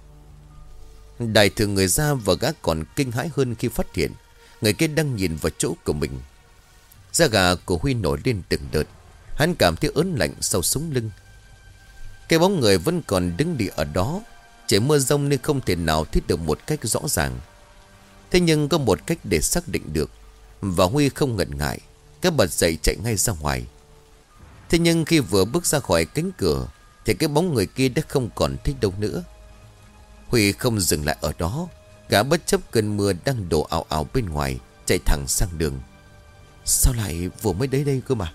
Đại thử người ra, và gã còn kinh hãi hơn khi phát hiện người kia đang nhìn vào chỗ của mình. Da gà của Huy nổi lên từng đợt. Hắn cảm thấy ớn lạnh sau sống lưng. Cái bóng người vẫn còn đứng đi ở đó. Chỉ mưa rông nên không thể nào thấy được một cách rõ ràng. Thế nhưng có một cách để xác định được, và Huy không ngần ngại, cái bật dậy chạy ngay ra ngoài. Thế nhưng khi vừa bước ra khỏi cánh cửa thì cái bóng người kia đã không còn thấy đâu nữa. Huy không dừng lại ở đó. Gã bất chấp cơn mưa đang đổ ào ào bên ngoài, chạy thẳng sang đường. Sao lại vừa mới đến đây cơ mà?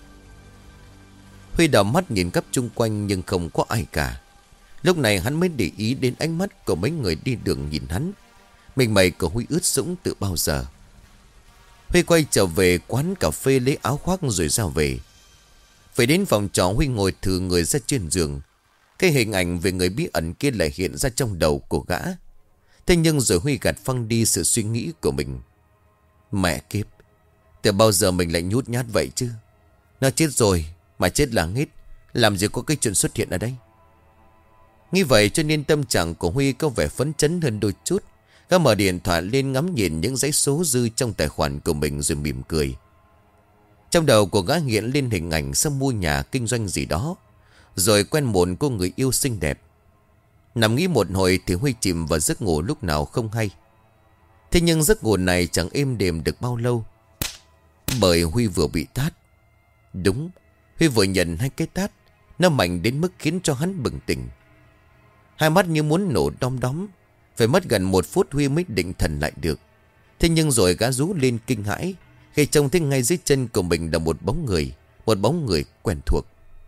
Huy đảo mắt nhìn khắp chung quanh nhưng không có ai cả. Lúc này hắn mới để ý đến ánh mắt của mấy người đi đường nhìn hắn. Mình mày của Huy ướt sũng từ bao giờ. Huy quay trở về quán cà phê lấy áo khoác rồi ra về. Phải đến phòng trọ, Huy ngồi thử người ra trên giường. Cái hình ảnh về người bí ẩn kia lại hiện ra trong đầu của gã. Thế nhưng rồi Huy gạt phăng đi sự suy nghĩ của mình. Mẹ kiếp, từ bao giờ mình lại nhút nhát vậy chứ? Nó chết rồi mà chết là hết, làm gì có cái chuyện xuất hiện ở đây. Nghĩ vậy cho nên tâm trạng của Huy có vẻ phấn chấn hơn đôi chút. Gã mở điện thoại lên ngắm nhìn những dãy số dư trong tài khoản của mình rồi mỉm cười. Trong đầu của gã hiện lên hình ảnh sắp mua nhà kinh doanh gì đó, rồi quen một cô người yêu xinh đẹp. Nằm nghĩ một hồi thì Huy chìm vào giấc ngủ lúc nào không hay. Thế nhưng giấc ngủ này chẳng êm đềm được bao lâu, bởi Huy vừa bị tát. Đúng, Huy vừa nhận 2 cái tát. Nó mạnh đến mức khiến cho hắn bừng tỉnh. Hai mắt như muốn nổ đom đóm. Phải mất gần 1 phút Huy mới định thần lại được. Thế nhưng rồi gã rú lên kinh hãi khi trông thấy ngay dưới chân của mình là một bóng người. Một bóng người quen thuộc.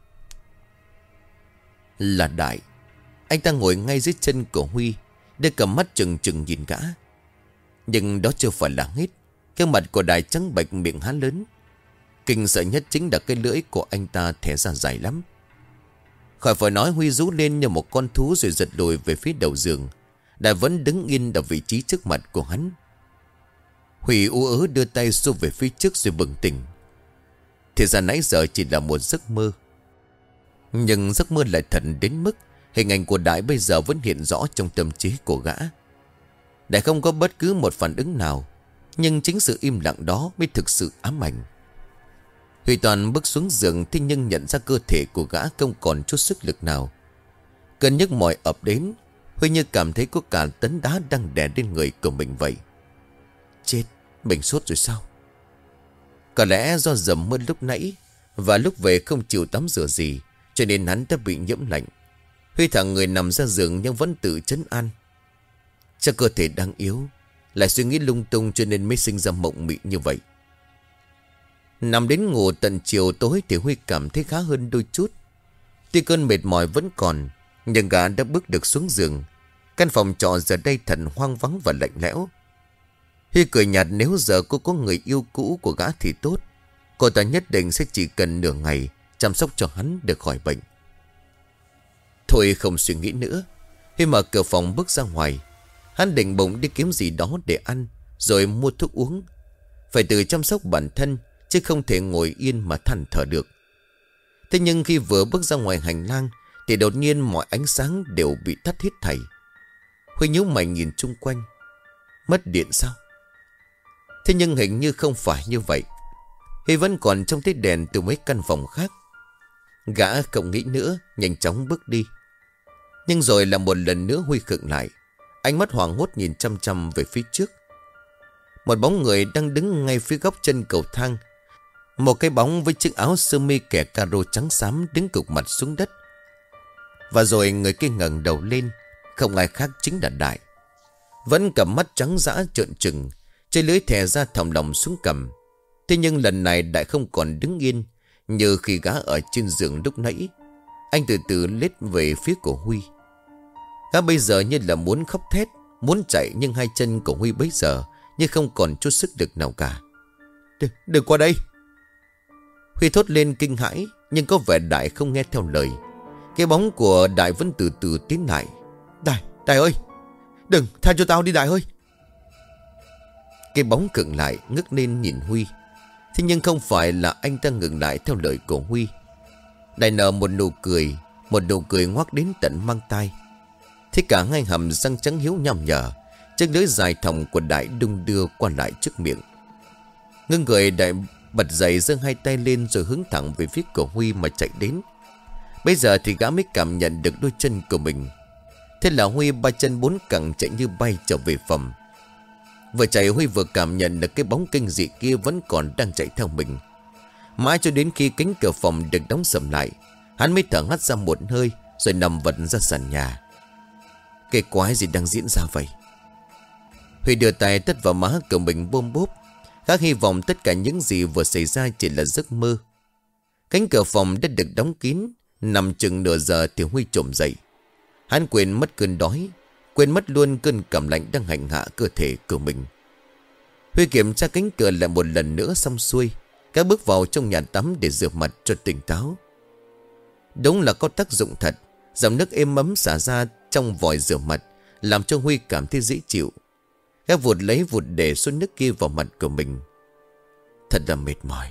Là Đại. Anh ta ngồi ngay dưới chân của Huy, đưa cầm mắt trừng trừng nhìn gã. Nhưng đó chưa phải là hết. Cái mặt của Đại trắng bệch, miệng há lớn. Kinh sợ nhất chính là cái lưỡi của anh ta thẻ ra dài lắm. Khỏi phải nói, Huy rú lên như một con thú rồi giật lùi về phía đầu giường. Đại vẫn đứng yên ở vị trí trước mặt của hắn. Huy ú ớ đưa tay xô về phía trước rồi bừng tỉnh. Thì ra nãy giờ chỉ là một giấc mơ. Nhưng giấc mơ lại thật đến mức hình ảnh của Đại bây giờ vẫn hiện rõ trong tâm trí của gã. Đại không có bất cứ một phản ứng nào, nhưng chính sự im lặng đó mới thực sự ám ảnh. Huy toàn bước xuống giường, thế nhưng nhận ra cơ thể của gã không còn chút sức lực nào. Cơn nhức mỏi ập đến. Huy như cảm thấy có cả tấn đá đang đè lên người của mình vậy. Chết, mình sốt rồi sao? Có lẽ do dầm mưa lúc nãy và lúc về không chịu tắm rửa gì, cho nên hắn đã bị nhiễm lạnh. Huy thẳng người nằm ra giường nhưng vẫn tự trấn an. Chắc cơ thể đang yếu, lại suy nghĩ lung tung cho nên mới sinh ra mộng mị như vậy. Nằm đến ngủ tận chiều tối thì Huy cảm thấy khá hơn đôi chút. Tuy cơn mệt mỏi vẫn còn, nhưng gã đã bước được xuống giường. Căn phòng trọ giờ đây thật hoang vắng và lạnh lẽo. Huy cười nhạt, nếu giờ cô có người yêu cũ của gã thì tốt. Cô ta nhất định sẽ chỉ cần nửa ngày chăm sóc cho hắn được khỏi bệnh. Thôi không suy nghĩ nữa, Huy mở cửa phòng bước ra ngoài. Hắn định bụng đi kiếm gì đó để ăn, rồi mua thuốc uống. Phải tự chăm sóc bản thân, chứ không thể ngồi yên mà than thở được. Thế nhưng khi vừa bước ra ngoài hành lang thì đột nhiên mọi ánh sáng đều bị tắt hết thảy. Huy nhíu mày nhìn chung quanh. Mất điện sao? Thế nhưng hình như không phải như vậy. Huy vẫn còn trông thấy đèn từ mấy căn phòng khác. Gã không nghĩ nữa, nhanh chóng bước đi. Nhưng rồi là một lần nữa Huy khựng lại. Ánh mắt hoảng hốt nhìn chăm chăm về phía trước. Một bóng người đang đứng ngay phía góc chân cầu thang. Một cái bóng với chiếc áo sơ mi kẻ caro trắng xám đứng cục mặt xuống đất. Và rồi người kia ngẩng đầu lên. Không ai khác chính là Đại. Vẫn cầm mắt trắng dã trợn trừng, chơi lưới thè ra thòng lòng xuống cầm. Thế nhưng lần này Đại không còn đứng yên như khi gã ở trên giường lúc nãy. Anh từ từ lết về phía của Huy. Gã bây giờ như là muốn khóc thét, muốn chạy, nhưng hai chân của Huy bây giờ như không còn chút sức lực nào cả. Đừng qua đây! Huy thốt lên kinh hãi, nhưng có vẻ Đại không nghe theo lời. Cái bóng của Đại vẫn từ từ tiến lại. Đại ơi! Đừng, tha cho tao đi Đại ơi! Cái bóng khựng lại, ngước lên nhìn Huy. Thế nhưng không phải là anh ta ngừng lại theo lời của Huy. Đại nở một nụ cười, một nụ cười ngoác đến tận mang tai. Thế cả hai hàm răng trắng hiếu nhằm nhở, chiếc lưỡi dài thòng của Đại đung đưa qua lại trước miệng. Ngưng người, Đại bật dậy giơ hai tay lên rồi hướng thẳng về phía của Huy mà chạy đến. Bây giờ thì gã mới cảm nhận được đôi chân của mình. Thế là Huy ba chân bốn cẳng chạy như bay trở về phòng. Vừa chạy Huy vừa cảm nhận được cái bóng kinh dị kia vẫn còn đang chạy theo mình. Mãi cho đến khi cánh cửa phòng được đóng sầm lại, hắn mới thở hắt ra một hơi rồi nằm vật ra sàn nhà. Cái quái gì đang diễn ra vậy? Huy đưa tay tắt vào má của mình bôm bốp. Gã hy vọng tất cả những gì vừa xảy ra chỉ là giấc mơ. Cánh cửa phòng đã được đóng kín. Nằm chừng nửa giờ thì Huy trồm dậy. Hắn quên mất cơn đói, quên mất luôn cơn cảm lạnh đang hành hạ cơ thể của mình. Huy kiểm tra cánh cửa lại một lần nữa xong xuôi. Gã bước vào trong nhà tắm để rửa mặt cho tỉnh táo. Đúng là có tác dụng thật. Dòng nước êm ấm xả ra trong vòi rửa mặt làm cho Huy cảm thấy dễ chịu. Gã vụt lấy vụt để xô nước kia vào mặt của mình. Thật là mệt mỏi.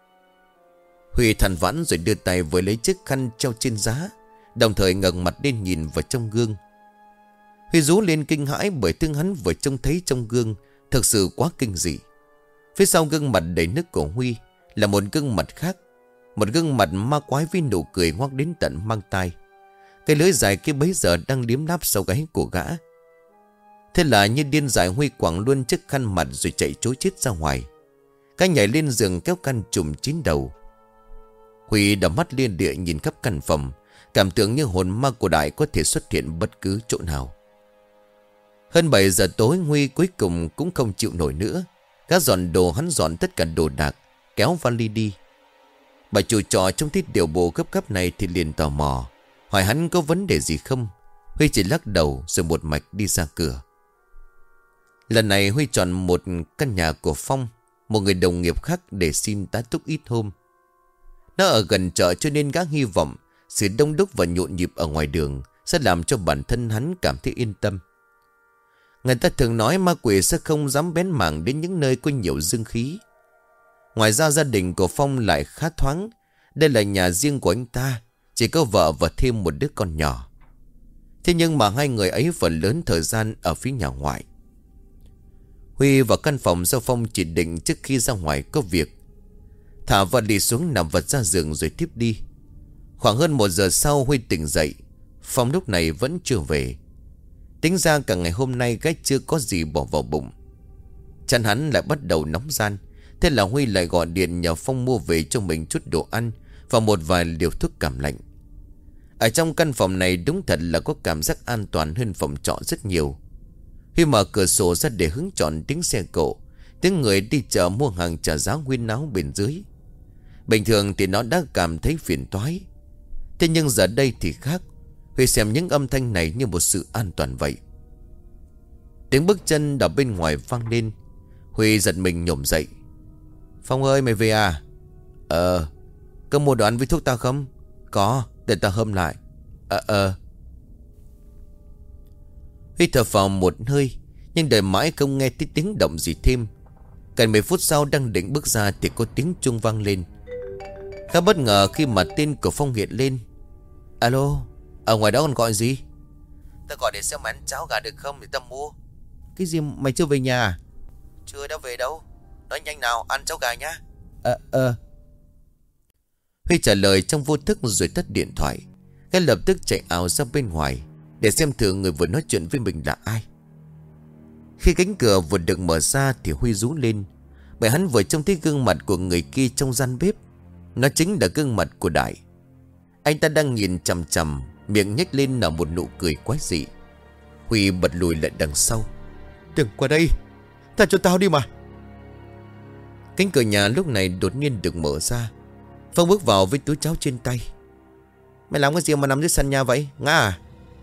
Huy than vãn rồi đưa tay với lấy chiếc khăn treo trên giá, đồng thời ngẩng mặt lên nhìn vào trong gương. Huy rú lên kinh hãi bởi thứ hắn vừa trông thấy trong gương thực sự quá kinh dị. Phía sau gương mặt đầy nước của Huy là một gương mặt khác, một gương mặt ma quái với nụ cười ngoác đến tận mang tai. Cái lưỡi dài kia bấy giờ đang liếm láp sau gáy của gã. Thế là như điên dại Huy quẳng luôn chiếc khăn mặt rồi chạy trối chết ra ngoài. Gã nhảy lên giường kéo khăn trùm kín đầu. Huy đảo mắt liên địa nhìn khắp căn phòng, cảm tưởng như hồn ma của Đại có thể xuất hiện bất cứ chỗ nào. Hơn 7 giờ tối Huy cuối cùng cũng không chịu nổi nữa. Gã dọn đồ, hắn dọn tất cả đồ đạc, kéo vali đi. Bà chủ trọ trong tiết điều bộ gấp gáp này thì liền tò mò, hỏi hắn có vấn đề gì không. Huy chỉ lắc đầu rồi một mạch đi ra cửa. Lần này Huy chọn một căn nhà của Phong, một người đồng nghiệp khác, để xin tá túc ít hôm. Nó ở gần chợ cho nên gã hy vọng sự đông đúc và nhộn nhịp ở ngoài đường sẽ làm cho bản thân hắn cảm thấy yên tâm. Người ta thường nói ma quỷ sẽ không dám bén mảng đến những nơi có nhiều dương khí. Ngoài ra gia đình của Phong lại khá thoáng. Đây là nhà riêng của anh ta, chỉ có vợ và thêm một đứa con nhỏ. Thế nhưng mà hai người ấy phần lớn thời gian ở phía nhà ngoại. Huy vào căn phòng do Phong chỉ định trước khi ra ngoài có việc. Thả vali xuống nằm vật ra giường rồi tiếp đi. Khoảng hơn 1 giờ sau Huy tỉnh dậy. Phong lúc này vẫn chưa về. Tính ra cả ngày hôm nay gái chưa có gì bỏ vào bụng. Chân hắn lại bắt đầu nóng ran. Thế là Huy lại gọi điện nhờ Phong mua về cho mình chút đồ ăn và một vài liều thuốc cảm lạnh. Ở trong căn phòng này đúng thật là có cảm giác an toàn hơn phòng trọ rất nhiều. Huy mở cửa sổ ra để hứng chọn tiếng xe cộ, tiếng người đi chợ mua hàng trả giá huyên náo bên dưới. Bình thường thì nó đã cảm thấy phiền toái. Thế nhưng giờ đây thì khác. Huy xem những âm thanh này như một sự an toàn vậy. Tiếng bước chân ở bên ngoài vang lên. Huy giật mình nhổm dậy. Phong ơi, mày về à? Có mua đồ ăn với thuốc tao không? Có, để tao hâm lại. Huy thở phào một hơi, nhưng đợi mãi không nghe thấy tiếng động gì thêm. Gần 10 phút sau đang định bước ra thì có tiếng chuông vang lên. Khá bất ngờ khi mà tên của Phong hiện lên. Alo, ở ngoài đó còn gọi gì? Tao gọi để xem mày ăn cháo gà được không để tao mua. Cái gì, mày chưa về nhà à? Chưa, đã về đâu. Nói nhanh nào, ăn cháo gà nhá. Huy trả lời trong vô thức rồi tắt điện thoại. Gã lập tức chạy ảo ra bên ngoài để xem thử người vừa nói chuyện với mình là ai. Khi cánh cửa vừa được mở ra thì Huy rú lên, bởi hắn vừa trông thấy gương mặt của người kia trong gian bếp. Nó chính là gương mặt của Đại. Anh ta đang nhìn chằm chằm, miệng nhếch lên nở một nụ cười quái dị. Huy bật lùi lại đằng sau. Đừng qua đây, tha cho tao đi mà. Cánh cửa nhà lúc này đột nhiên được mở ra. Phong bước vào với túi cháo trên tay. Mày làm cái gì mà nằm dưới sàn nhà vậy, ngã à?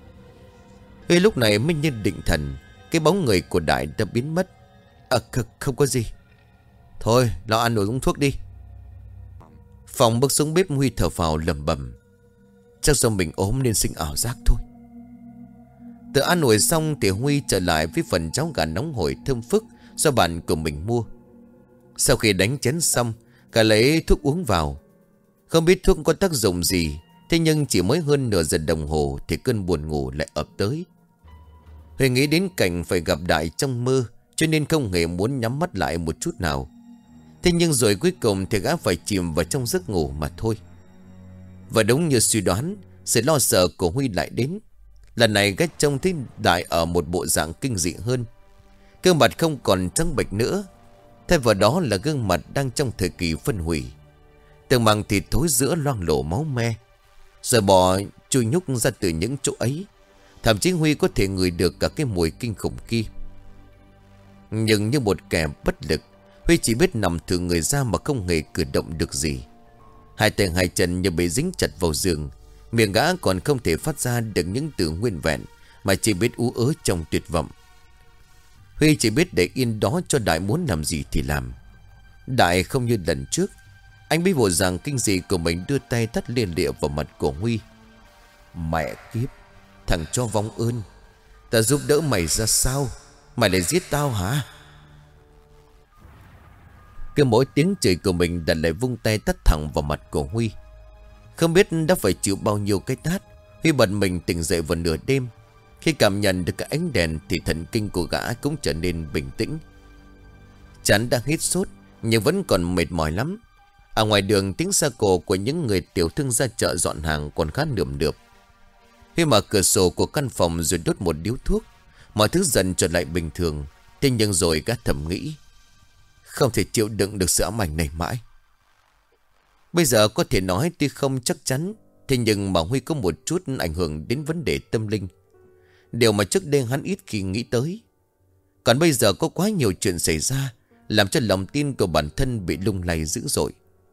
Huy lúc này mới như định thần. Cái bóng người của Đại đã biến mất. Không có gì. Thôi lo ăn rồi uống thuốc đi. Phong bước xuống bếp. Huy thở phào lẩm bẩm. Chắc do mình ốm nên sinh ảo giác thôi. Tự ăn nổi xong thì Huy trở lại với phần cháo gà nóng hổi thơm phức do bạn của mình mua. Sau khi đánh chén xong, cả lấy thuốc uống vào. Không biết thuốc có tác dụng gì, thế nhưng chỉ mới hơn nửa giờ đồng hồ thì cơn buồn ngủ lại ập tới. Huy nghĩ đến cảnh phải gặp Đại trong mơ, cho nên không hề muốn nhắm mắt lại một chút nào. Thế nhưng rồi cuối cùng thì gã phải chìm vào trong giấc ngủ mà thôi. Và đúng như suy đoán, sự lo sợ của Huy lại đến. Lần này gã trông thấy Đại ở một bộ dạng kinh dị hơn. Gương mặt không còn trắng bệch nữa, thay vào đó là gương mặt đang trong thời kỳ phân hủy. Từng mảng thịt thối giữa loang lổ máu me, rồi bò chui nhúc ra từ những chỗ ấy. Thậm chí Huy có thể ngửi được cả cái mùi kinh khủng kia. Nhưng như một kẻ bất lực, Huy chỉ biết nằm thử người ra mà không hề cử động được gì. Hai tay hai chân như bị dính chặt vào giường. Miệng gã còn không thể phát ra được những từ nguyên vẹn, mà chỉ biết ú ớ trong tuyệt vọng. Huy chỉ biết để yên đó cho Đại muốn làm gì thì làm. Đại không như lần trước. Anh biết bộ dạng kinh dị của mình, đưa tay thắt liên lịa vào mặt của Huy. Mẹ kiếp, thằng cho vong ơn, ta giúp đỡ mày ra sao, mày lại giết tao hả? Cứ mỗi tiếng chửi của mình đã lại vung tay tắt thẳng vào mặt của Huy. Không biết đã phải chịu bao nhiêu cái tát. Huy bật mình tỉnh dậy vào nửa đêm. Khi cảm nhận được cái ánh đèn thì thần kinh của gã cũng trở nên bình tĩnh. Chán đang hít sốt nhưng vẫn còn mệt mỏi lắm. Ở ngoài đường tiếng xe cộ của những người tiểu thương ra chợ dọn hàng còn khá nườm nượp. Huy mở cửa sổ của căn phòng rồi đốt một điếu thuốc. Mọi thứ dần trở lại bình thường. Thế nhưng rồi gã thầm nghĩ, không thể chịu đựng được sự ám ảnh này mãi. Bây giờ có thể nói tuy không chắc chắn, thế nhưng mà Huy có một chút ảnh hưởng đến vấn đề tâm linh. Điều mà trước đây hắn ít khi nghĩ tới. Còn bây giờ có quá nhiều chuyện xảy ra, làm cho lòng tin của bản thân bị lung lay dữ dội.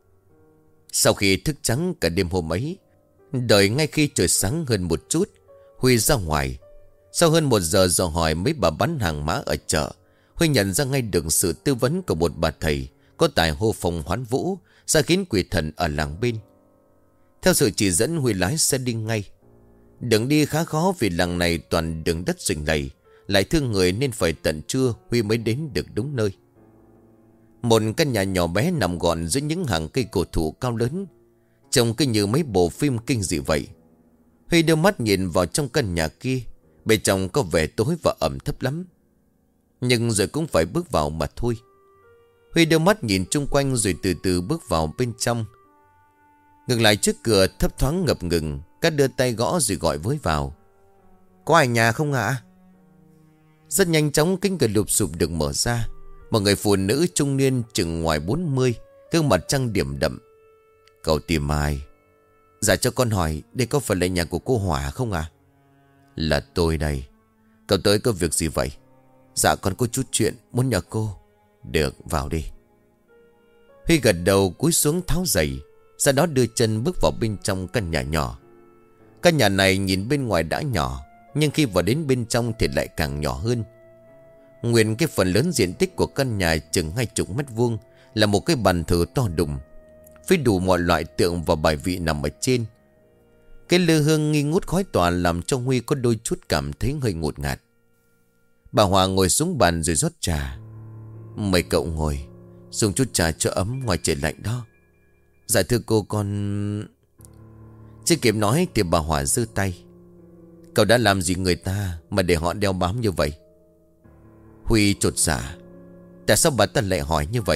Sau khi thức trắng cả đêm hôm ấy, đợi ngay khi trời sáng hơn một chút, Huy ra ngoài. Sau hơn 1 giờ dò hỏi mấy bà bán hàng mã ở chợ, Huy nhận ra ngay được sự tư vấn của một bà thầy có tài hô phong hoán vũ, ra khiến quỷ thần ở làng bên. Theo sự chỉ dẫn, Huy lái xe đi ngay. Đường đi khá khó vì làng này toàn đường đất rình rầy, lại thương người nên phải tận trưa Huy mới đến được đúng nơi. Một căn nhà nhỏ bé nằm gọn giữa những hàng cây cổ thụ cao lớn, trông cứ như mấy bộ phim kinh dị vậy. Huy đưa mắt nhìn vào trong căn nhà kia. Bên trong có vẻ tối và ẩm thấp lắm, nhưng rồi cũng phải bước vào mà thôi. Huy đưa mắt nhìn chung quanh rồi từ từ bước vào bên trong. Ngừng lại trước cửa thấp thoáng ngập ngừng. Các đưa tay gõ rồi gọi với vào. Có ai nhà không ạ? Rất nhanh chóng cánh cửa lụp sụp được mở ra. Một người phụ nữ trung niên chừng ngoài 40, gương mặt trang điểm đậm. Cậu tìm ai? Dạ cho con hỏi, đây có phải là nhà của cô Hỏa không ạ? Là tôi đây. Cậu tới có việc gì vậy? Dạ con có chút chuyện muốn nhờ cô. Được, vào đi. Huy gật đầu cúi xuống tháo giày, sau đó đưa chân bước vào bên trong căn nhà nhỏ. Căn nhà này nhìn bên ngoài đã nhỏ, nhưng khi vào đến bên trong thì lại càng nhỏ hơn. Nguyên cái phần lớn diện tích của căn nhà chừng 20 mét vuông là một cái bàn thờ to đùng, với đủ mọi loại tượng và bài vị nằm ở trên. Cái lư hương nghi ngút khói tỏa làm cho Huy có đôi chút cảm thấy hơi ngột ngạt. Bà Hòa ngồi xuống bàn rồi rót trà. Mời cậu ngồi, dùng chút trà cho ấm, ngoài trời lạnh đó. Dạ thưa cô, con... Chưa kịp nói thì bà Hòa giơ tay. Cậu đã làm gì người ta mà để họ đeo bám như vậy? Huy chột dạ. Tại sao bà ta lại hỏi như vậy?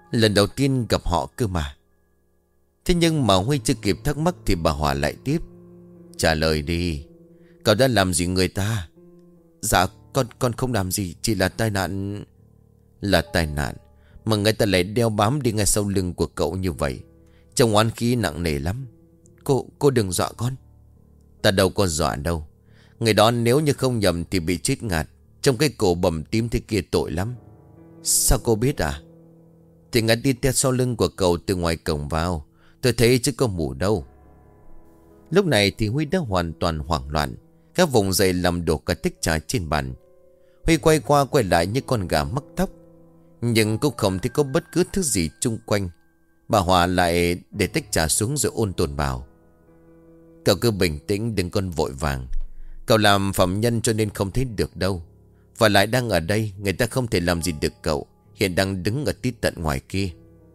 Lần đầu tiên gặp họ cơ mà. Thế nhưng mà Huy chưa kịp thắc mắc thì bà Hòa lại tiếp. Trả lời đi, cậu đã làm gì người ta? Dạ con không làm gì, chỉ là tai nạn. Là tai nạn mà người ta lại đeo bám đi ngay sau lưng của cậu như vậy, trông oán khí nặng nề lắm. Cô đừng dọa con. Ta đâu có dọa đâu. Người đó nếu như không nhầm thì bị chết ngạt, trong cái cổ bầm tím thế kia tội lắm. Sao cô biết à? Thì ngã đi theo sau lưng của cậu từ ngoài cổng vào, tôi thấy chứ có mù đâu. Lúc này thì Huy đã hoàn toàn hoảng loạn. Các vùng dậy làm đổ cả tích trà trên bàn. Huy quay qua quay lại như con gà mắc tóc, nhưng cũng không thấy có bất cứ thứ gì chung quanh. Bà Hòa lại để tách trà xuống rồi ôn tồn bảo. Cậu cứ bình tĩnh, đừng con vội vàng. Cậu làm phạm nhân cho nên không thấy được đâu. Và lại đang ở đây, người ta không thể làm gì được cậu. Hiện đang đứng ở tít tận ngoài kia.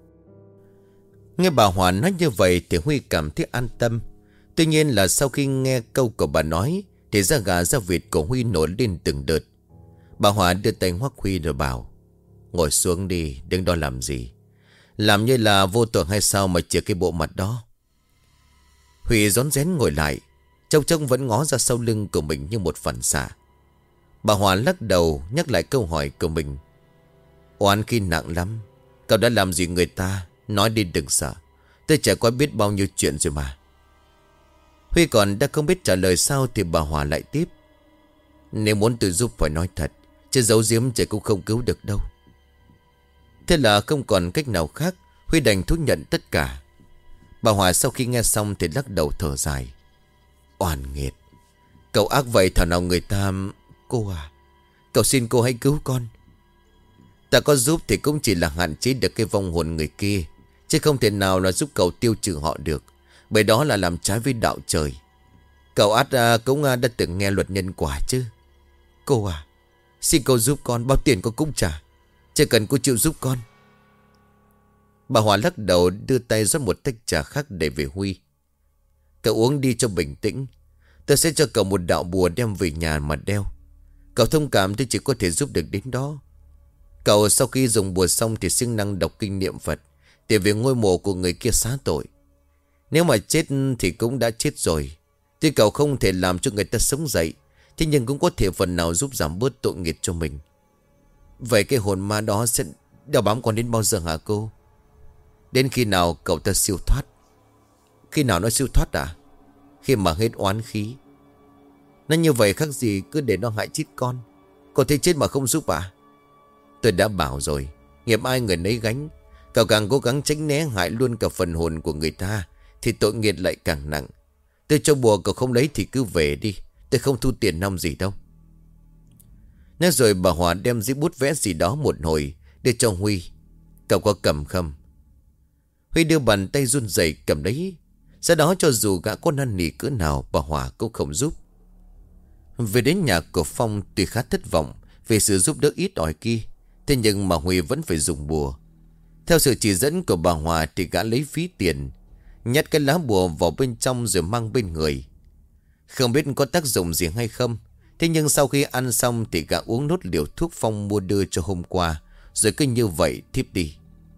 Nghe bà Hòa nói như vậy thì Huy cảm thấy an tâm. Tuy nhiên là sau khi nghe câu của bà nói thì da gà da vịt của Huy nổi lên từng đợt. Bà Hòa đưa tay ngoắc Huy rồi bảo. Ngồi xuống đi, đừng đó làm gì. Làm như là vô tội hay sao mà chĩa cái bộ mặt đó. Huy rón rén ngồi lại, Châu Trông vẫn ngó ra sau lưng của mình như một phản xạ. Bà Hòa lắc đầu nhắc lại câu hỏi của mình. Oán khí nặng lắm. Cậu đã làm gì người ta? Nói đi đừng sợ. Tôi trải qua biết bao nhiêu chuyện rồi mà. Huy còn đã không biết trả lời sao thì bà Hòa lại tiếp. Nếu muốn tôi giúp phải nói thật, chứ giấu giếm trẻ cũng không cứu được đâu. Thế là không còn cách nào khác, Huy đành thú nhận tất cả. Bà Hòa sau khi nghe xong thì lắc đầu thở dài. Oan nghiệt. Cậu ác vậy thảo nào người ta... Cô à, cậu xin cô hãy cứu con. Ta có giúp thì cũng chỉ là hạn chế được cái vong hồn người kia, chứ không thể nào là giúp cậu tiêu trừ họ được. Bởi đó là làm trái với đạo trời. Cậu cũng đã từng nghe luật nhân quả chứ. Cô à, xin cô giúp con, bao tiền cô cũng trả. Chỉ cần cô chịu giúp con. Bà Hòa lắc đầu đưa tay rót một tách trà khác để về Huy. Cậu uống đi cho bình tĩnh. Tôi sẽ cho cậu một đạo bùa đem về nhà mà đeo. Cậu thông cảm thì chỉ có thể giúp được đến đó. Cậu sau khi dùng bùa xong thì siêng năng đọc kinh niệm Phật để về ngôi mộ của người kia xá tội. Nếu mà chết thì cũng đã chết rồi. Tuy cậu không thể làm cho người ta sống dậy, thế nhưng cũng có thể phần nào giúp giảm bớt tội nghiệp cho mình. Vậy cái hồn ma đó sẽ đeo bám con đến bao giờ hả cô? Đến khi nào cậu ta siêu thoát? Khi nào nó siêu thoát à? Khi mà hết oán khí. Nó như vậy khác gì cứ để nó hại chết con. Có thể chết mà không giúp à? Tôi đã bảo rồi, nghiệp ai người nấy gánh. Cậu càng cố gắng tránh né hại luôn cả phần hồn của người ta thì tội nghiệp lại càng nặng. Tôi cho bùa cậu không lấy thì cứ về đi. Tôi không thu tiền nong gì đâu. Nói rồi bà Hòa đem giấy bút vẽ gì đó một hồi đưa cho Huy. Cậu có cầm không? Huy đưa bàn tay run rẩy cầm lấy. Sau đó cho dù gã có năn nỉ cỡ nào bà Hòa cũng không giúp. Về đến nhà của Phong tuy khá thất vọng về sự giúp đỡ ít ỏi kia, thế nhưng mà Huy vẫn phải dùng bùa. Theo sự chỉ dẫn của bà Hòa thì gã lấy phí tiền, nhét cái lá bùa vào bên trong rồi mang bên người. Không biết có tác dụng gì hay không, thế nhưng sau khi ăn xong thì gã uống nốt liều thuốc Phong mua đưa cho hôm qua, rồi cứ như vậy thiếp đi.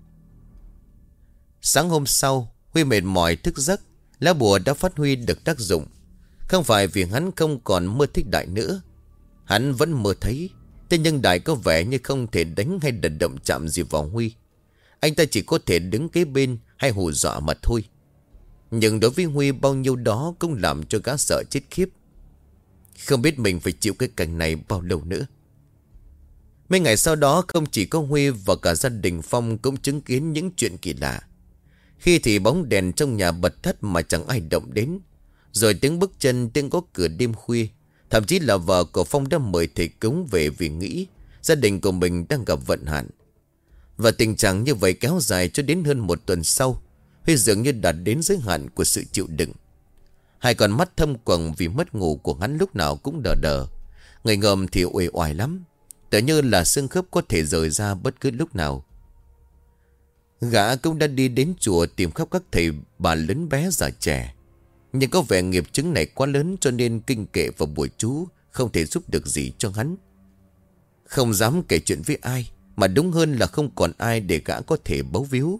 Sáng hôm sau, Huy mệt mỏi thức giấc. Lá bùa đã phát huy được tác dụng. Không phải vì hắn không còn mơ thích Đại nữa. Hắn vẫn mơ thấy. Thế nhưng Đại có vẻ như không thể đánh hay đật động chạm gì vào Huy. Anh ta chỉ có thể đứng kế bên hay hù dọa mà thôi. Nhưng đối với Huy bao nhiêu đó cũng làm cho gã sợ chết khiếp. Không biết mình phải chịu cái cảnh này bao lâu nữa. Mấy ngày sau đó không chỉ có Huy và cả gia đình Phong cũng chứng kiến những chuyện kỳ lạ. Khi thì bóng đèn trong nhà bật thất mà chẳng ai động đến. Rồi tiếng bước chân, tiếng gõ cửa đêm khuya. Thậm chí là vợ của Phong đã mời thầy cúng về vì nghĩ gia đình của mình đang gặp vận hạn. Và tình trạng như vậy kéo dài cho đến hơn một tuần sau. Huy dường như đạt đến giới hạn của sự chịu đựng. Hai con mắt thâm quầng vì mất ngủ của hắn lúc nào cũng đờ đờ. Người ngợm thì uể oải lắm. Tựa như là xương khớp có thể rời ra bất cứ lúc nào. Gã cũng đã đi đến chùa tìm khắp các thầy bà lớn bé già trẻ. Nhưng có vẻ nghiệp chứng này quá lớn cho nên kinh kệ và bùa chú không thể giúp được gì cho hắn. Không dám kể chuyện với ai, mà đúng hơn là không còn ai để gã có thể bấu víu.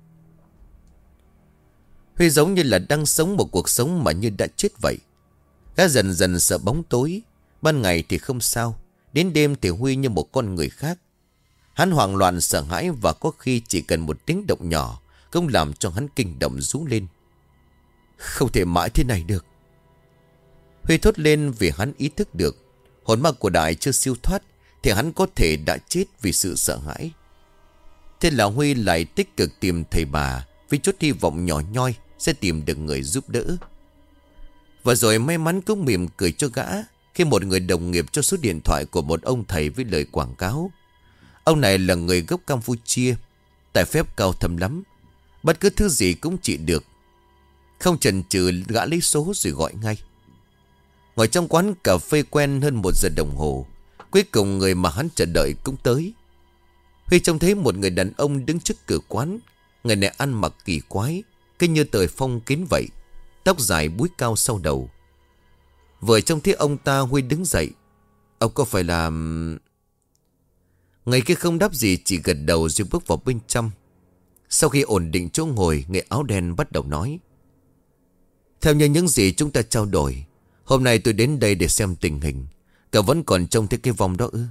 Huy giống như là đang sống một cuộc sống mà như đã chết vậy. Gã dần dần sợ bóng tối. Ban ngày thì không sao, đến đêm thì Huy như một con người khác. Hắn hoảng loạn sợ hãi, và có khi chỉ cần một tiếng động nhỏ cũng làm cho hắn kinh động rú lên. Không thể mãi thế này được. Huy thốt lên vì hắn ý thức được hồn ma của Đại chưa siêu thoát thì hắn có thể đã chết vì sự sợ hãi. Thế là Huy lại tích cực tìm thầy bà với chút hy vọng nhỏ nhoi sẽ tìm được người giúp đỡ. Và rồi may mắn cũng mỉm cười cho gã khi một người đồng nghiệp cho số điện thoại của một ông thầy với lời quảng cáo. Ông này là người gốc Campuchia, tài phép cao thâm lắm, bất cứ thứ gì cũng trị được. Không chần chừ gã lấy số rồi gọi ngay. Ngồi trong quán cà phê quen hơn 1 giờ đồng hồ, cuối cùng người mà hắn chờ đợi cũng tới. Huy trông thấy một người đàn ông đứng trước cửa quán. Người này ăn mặc kỳ quái, cứ như tời phong kín vậy, tóc dài búi cao sau đầu. Vừa trông thấy ông ta, Huy đứng dậy. Ông có phải là... Người kia không đáp gì, chỉ gật đầu rồi bước vào bên trong. Sau khi ổn định chỗ ngồi, người áo đen bắt đầu nói. Theo như những gì chúng ta trao đổi, hôm nay tôi đến đây để xem tình hình. Cậu vẫn còn trông thấy cái vong đó ư?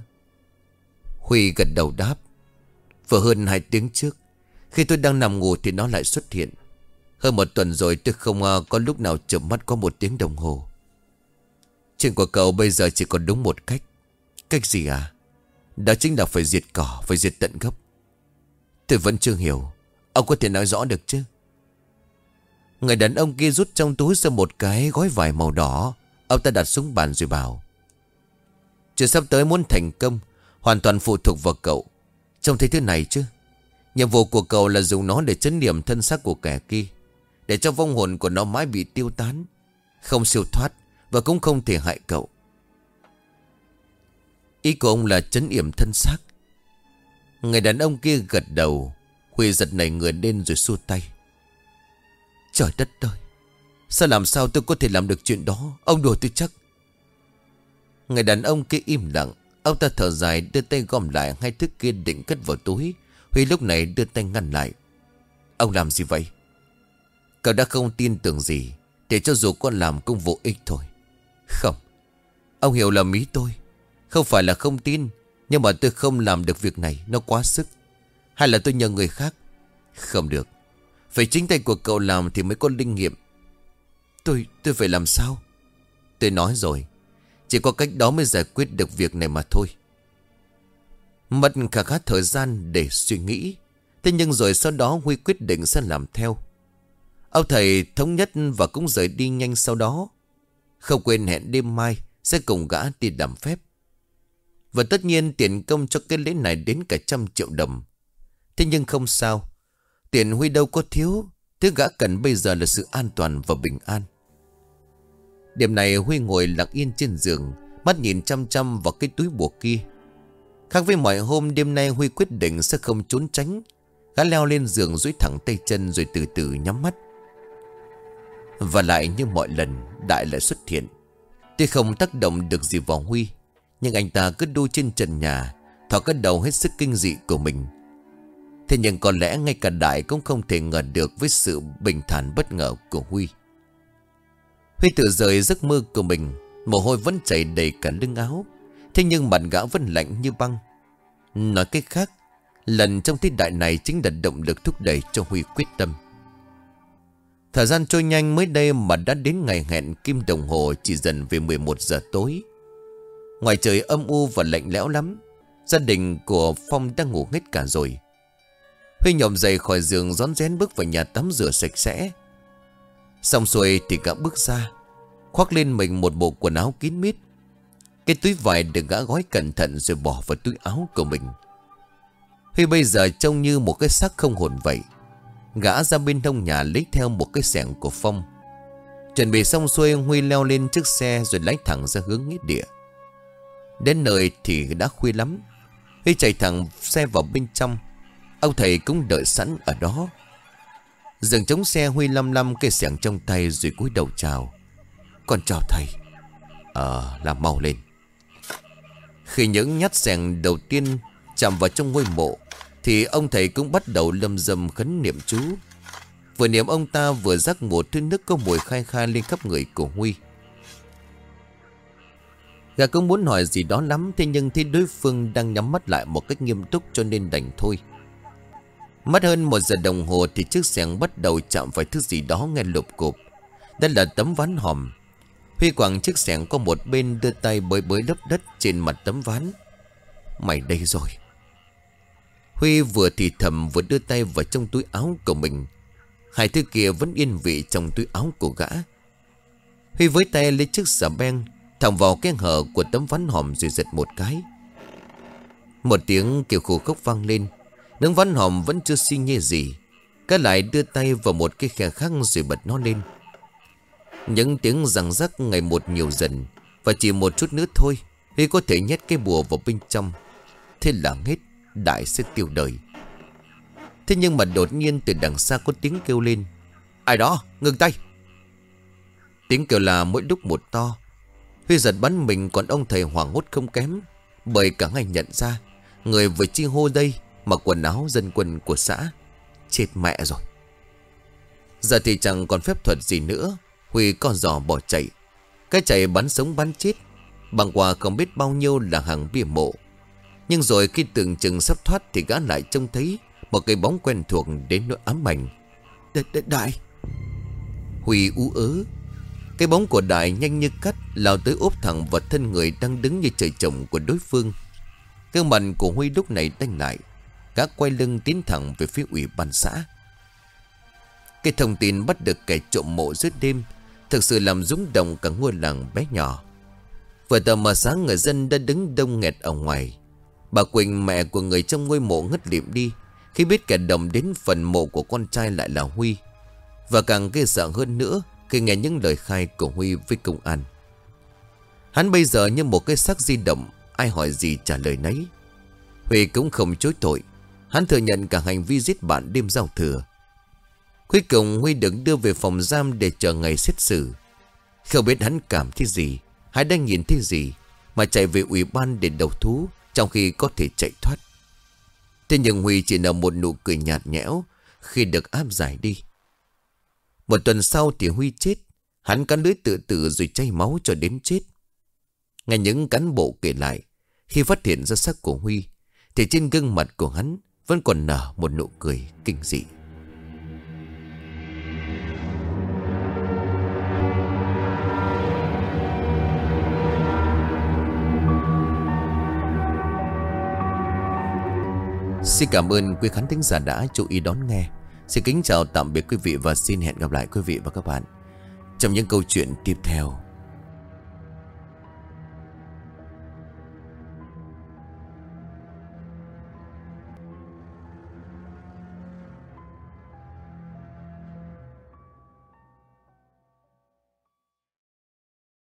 Huy gật đầu đáp. Vừa hơn 2 tiếng trước, khi tôi đang nằm ngủ thì nó lại xuất hiện. Hơn 1 tuần rồi tôi không có lúc nào chợp mắt có 1 tiếng đồng hồ. Chuyện của cậu bây giờ chỉ còn đúng một cách. Cách gì à? Đó chính là phải diệt cỏ, phải diệt tận gốc. Tôi vẫn chưa hiểu. Ông có thể nói rõ được chứ? Người đàn ông kia rút trong túi ra một cái gói vải màu đỏ. Ông ta đặt xuống bàn rồi bảo. Chuyện sắp tới muốn thành công hoàn toàn phụ thuộc vào cậu. Trông thấy thứ này chứ? Nhiệm vụ của cậu là dùng nó để trấn niệm thân xác của kẻ kia, để cho vong hồn của nó mãi bị tiêu tán, không siêu thoát và cũng không thể hại cậu. Ý của ông là trấn yểm thân xác? Người đàn ông kia gật đầu. Huy giật nảy người lên rồi xua tay. Trời đất ơi, sao sao tôi có thể làm được chuyện đó? Ông đùa tôi chắc. Người đàn ông kia im lặng. Ông ta thở dài đưa tay gom lại 2 thứ kia định cất vào túi. Huy lúc này đưa tay ngăn lại. Ông làm gì vậy? Cậu đã không tin tưởng gì, để cho dù con làm cũng vô ích thôi. Không, ông hiểu lầm ý tôi. Không phải là không tin, nhưng mà tôi không làm được việc này, nó quá sức. Hay là tôi nhờ người khác? Không được, phải chính tay của cậu làm thì mới có linh nghiệm. Tôi phải làm sao? Tôi nói rồi, chỉ có cách đó mới giải quyết được việc này mà thôi. Mất khá khá thời gian để suy nghĩ. Thế nhưng rồi sau đó Huy quyết định sẽ làm theo. Ông thầy thống nhất và cũng rời đi nhanh sau đó. Không quên hẹn đêm mai sẽ cùng gã đi làm phép. Và tất nhiên tiền công cho cái lễ này đến cả 100 triệu đồng. Thế nhưng không sao, tiền Huy đâu có thiếu. Thứ gã cần bây giờ là sự an toàn và bình an. Đêm này Huy ngồi lặng yên trên giường, mắt nhìn chăm chăm vào cái túi bùa kia. Khác với mọi hôm, đêm nay Huy quyết định sẽ không trốn tránh. Gã leo lên giường duỗi thẳng tay chân rồi từ từ nhắm mắt. Và lại như mọi lần, Đại lại xuất hiện. Tuy không tác động được gì vào Huy, nhưng anh ta cứ đu trên trần nhà, thỏ cái đầu hết sức kinh dị của mình. Thế nhưng có lẽ ngay cả Đại cũng không thể ngờ được với sự bình thản bất ngờ của Huy. Huy tự rời giấc mơ của mình, mồ hôi vẫn chảy đầy cả lưng áo. Thế nhưng mặt gã vẫn lạnh như băng. Nói cách khác, lần trong thiên đại này chính là động lực thúc đẩy cho Huy quyết tâm. Thời gian trôi nhanh, mới đây mà đã đến ngày hẹn, kim đồng hồ chỉ dần về 11 giờ tối. Ngoài trời âm u và lạnh lẽo lắm. Gia đình của Phong đang ngủ hết cả rồi. Huy nhổm dậy khỏi giường, rón rén bước vào nhà tắm rửa sạch sẽ. Xong xuôi thì gã bước ra, khoác lên mình một bộ quần áo kín mít. Cái túi vải được gã gói cẩn thận rồi bỏ vào túi áo của mình. Huy bây giờ trông như một cái xác không hồn vậy. Gã ra bên hông nhà lấy theo một cái xẻng của Phong. Chuẩn bị xong xuôi, Huy leo lên chiếc xe rồi lái thẳng ra hướng nghĩa địa. Đến nơi thì đã khuya lắm. Huy chạy thẳng xe vào bên trong. Ông thầy cũng đợi sẵn ở đó. Dừng chống xe, Huy lăm lăm cây xẻng trong tay rồi cúi đầu chào. Con chào thầy. Làm mau lên. Khi những nhát xẻng đầu tiên chạm vào trong ngôi mộ thì ông thầy cũng bắt đầu lâm dâm khấn niệm chú. Vừa niệm ông ta vừa rắc một thứ nước có mùi khai khai lên khắp người của Huy. Gã cũng muốn hỏi gì đó lắm, thế nhưng thấy đối phương đang nhắm mắt lại một cách nghiêm túc cho nên đành thôi. Mất hơn 1 giờ đồng hồ thì chiếc xẻng bắt đầu chạm phải thứ gì đó nghe lụp cụp. Đây là tấm ván hòm. Huy quẳng chiếc xẻng qua một bên, đưa tay bới bới lấp đất trên mặt tấm ván. Mày đây rồi. Huy vừa thì thầm vừa đưa tay vào trong túi áo của mình. Hai thứ kia vẫn yên vị trong túi áo của gã. Huy với tay lấy chiếc xà beng thòng vào cái hở của tấm ván hòm rồi giật một cái. Một tiếng kêu khô khốc vang lên. Nấng ván hòm vẫn chưa xi nhê gì. Gã lại đưa tay vào một cái khe khác rồi bật nó lên. Những tiếng răng rắc ngày một nhiều dần. Và chỉ một chút nữa thôi Huy có thể nhét cái bùa vào bên trong. Thế là hết, Đại sẽ tiêu đời. Thế nhưng mà đột nhiên từ đằng xa có tiếng kêu lên. Ai đó, ngừng tay. Tiếng kêu là mỗi lúc một to. Huy giật bắn mình, còn ông thầy hoảng hốt không kém. Bởi cả ngày nhận ra người vừa chi hô đây mặc quần áo dân quân của xã. Chết mẹ rồi. Giờ thì chẳng còn phép thuật gì nữa. Huy co giò bỏ chạy. Cái chạy bắn sống bắn chết. Băng qua không biết bao nhiêu là hàng bia mộ. Nhưng rồi khi tưởng chừng sắp thoát thì gã lại trông thấy một cái bóng quen thuộc đến nỗi ám ảnh. Đại. Huy ú ớ. Cái bóng của Đại nhanh như cắt lao tới úp thẳng vào thân người đang đứng như trời trồng của đối phương. Gương mặt của Huy lúc này đanh lại. Gã quay lưng tiến thẳng về phía ủy ban xã. Cái thông tin bắt được kẻ trộm mộ giữa đêm thực sự làm rúng động cả ngôi làng bé nhỏ. Vừa tờ mờ sáng, người dân đã đứng đông nghẹt ở ngoài. Bà Quỳnh, mẹ của người trong ngôi mộ, ngất lịm đi khi biết kẻ đồng đến phần mộ của con trai lại là Huy. Và càng ghê sợ hơn nữa khi nghe những lời khai của Huy với công an. Hắn bây giờ như một cái xác di động, ai hỏi gì trả lời nấy. Huy cũng không chối tội. Hắn thừa nhận cả hành vi giết bạn đêm giao thừa. Cuối cùng Huy được đưa về phòng giam để chờ ngày xét xử. Không biết hắn cảm thấy gì, hay đang nhìn thấy gì mà chạy về ủy ban để đầu thú trong khi có thể chạy thoát. Thế nhưng Huy chỉ nở một nụ cười nhạt nhẽo khi được áp giải đi. Một tuần sau thì Huy chết. Hắn cắn lưỡi tự tử rồi chảy máu cho đến chết. Nghe những cán bộ kể lại, khi phát hiện ra xác của Huy thì trên gương mặt của hắn vẫn còn nở một nụ cười kinh dị. Xin cảm ơn quý khán thính giả đã chú ý đón nghe. Xin kính chào tạm biệt quý vị và xin hẹn gặp lại quý vị và các bạn trong những câu chuyện tiếp theo.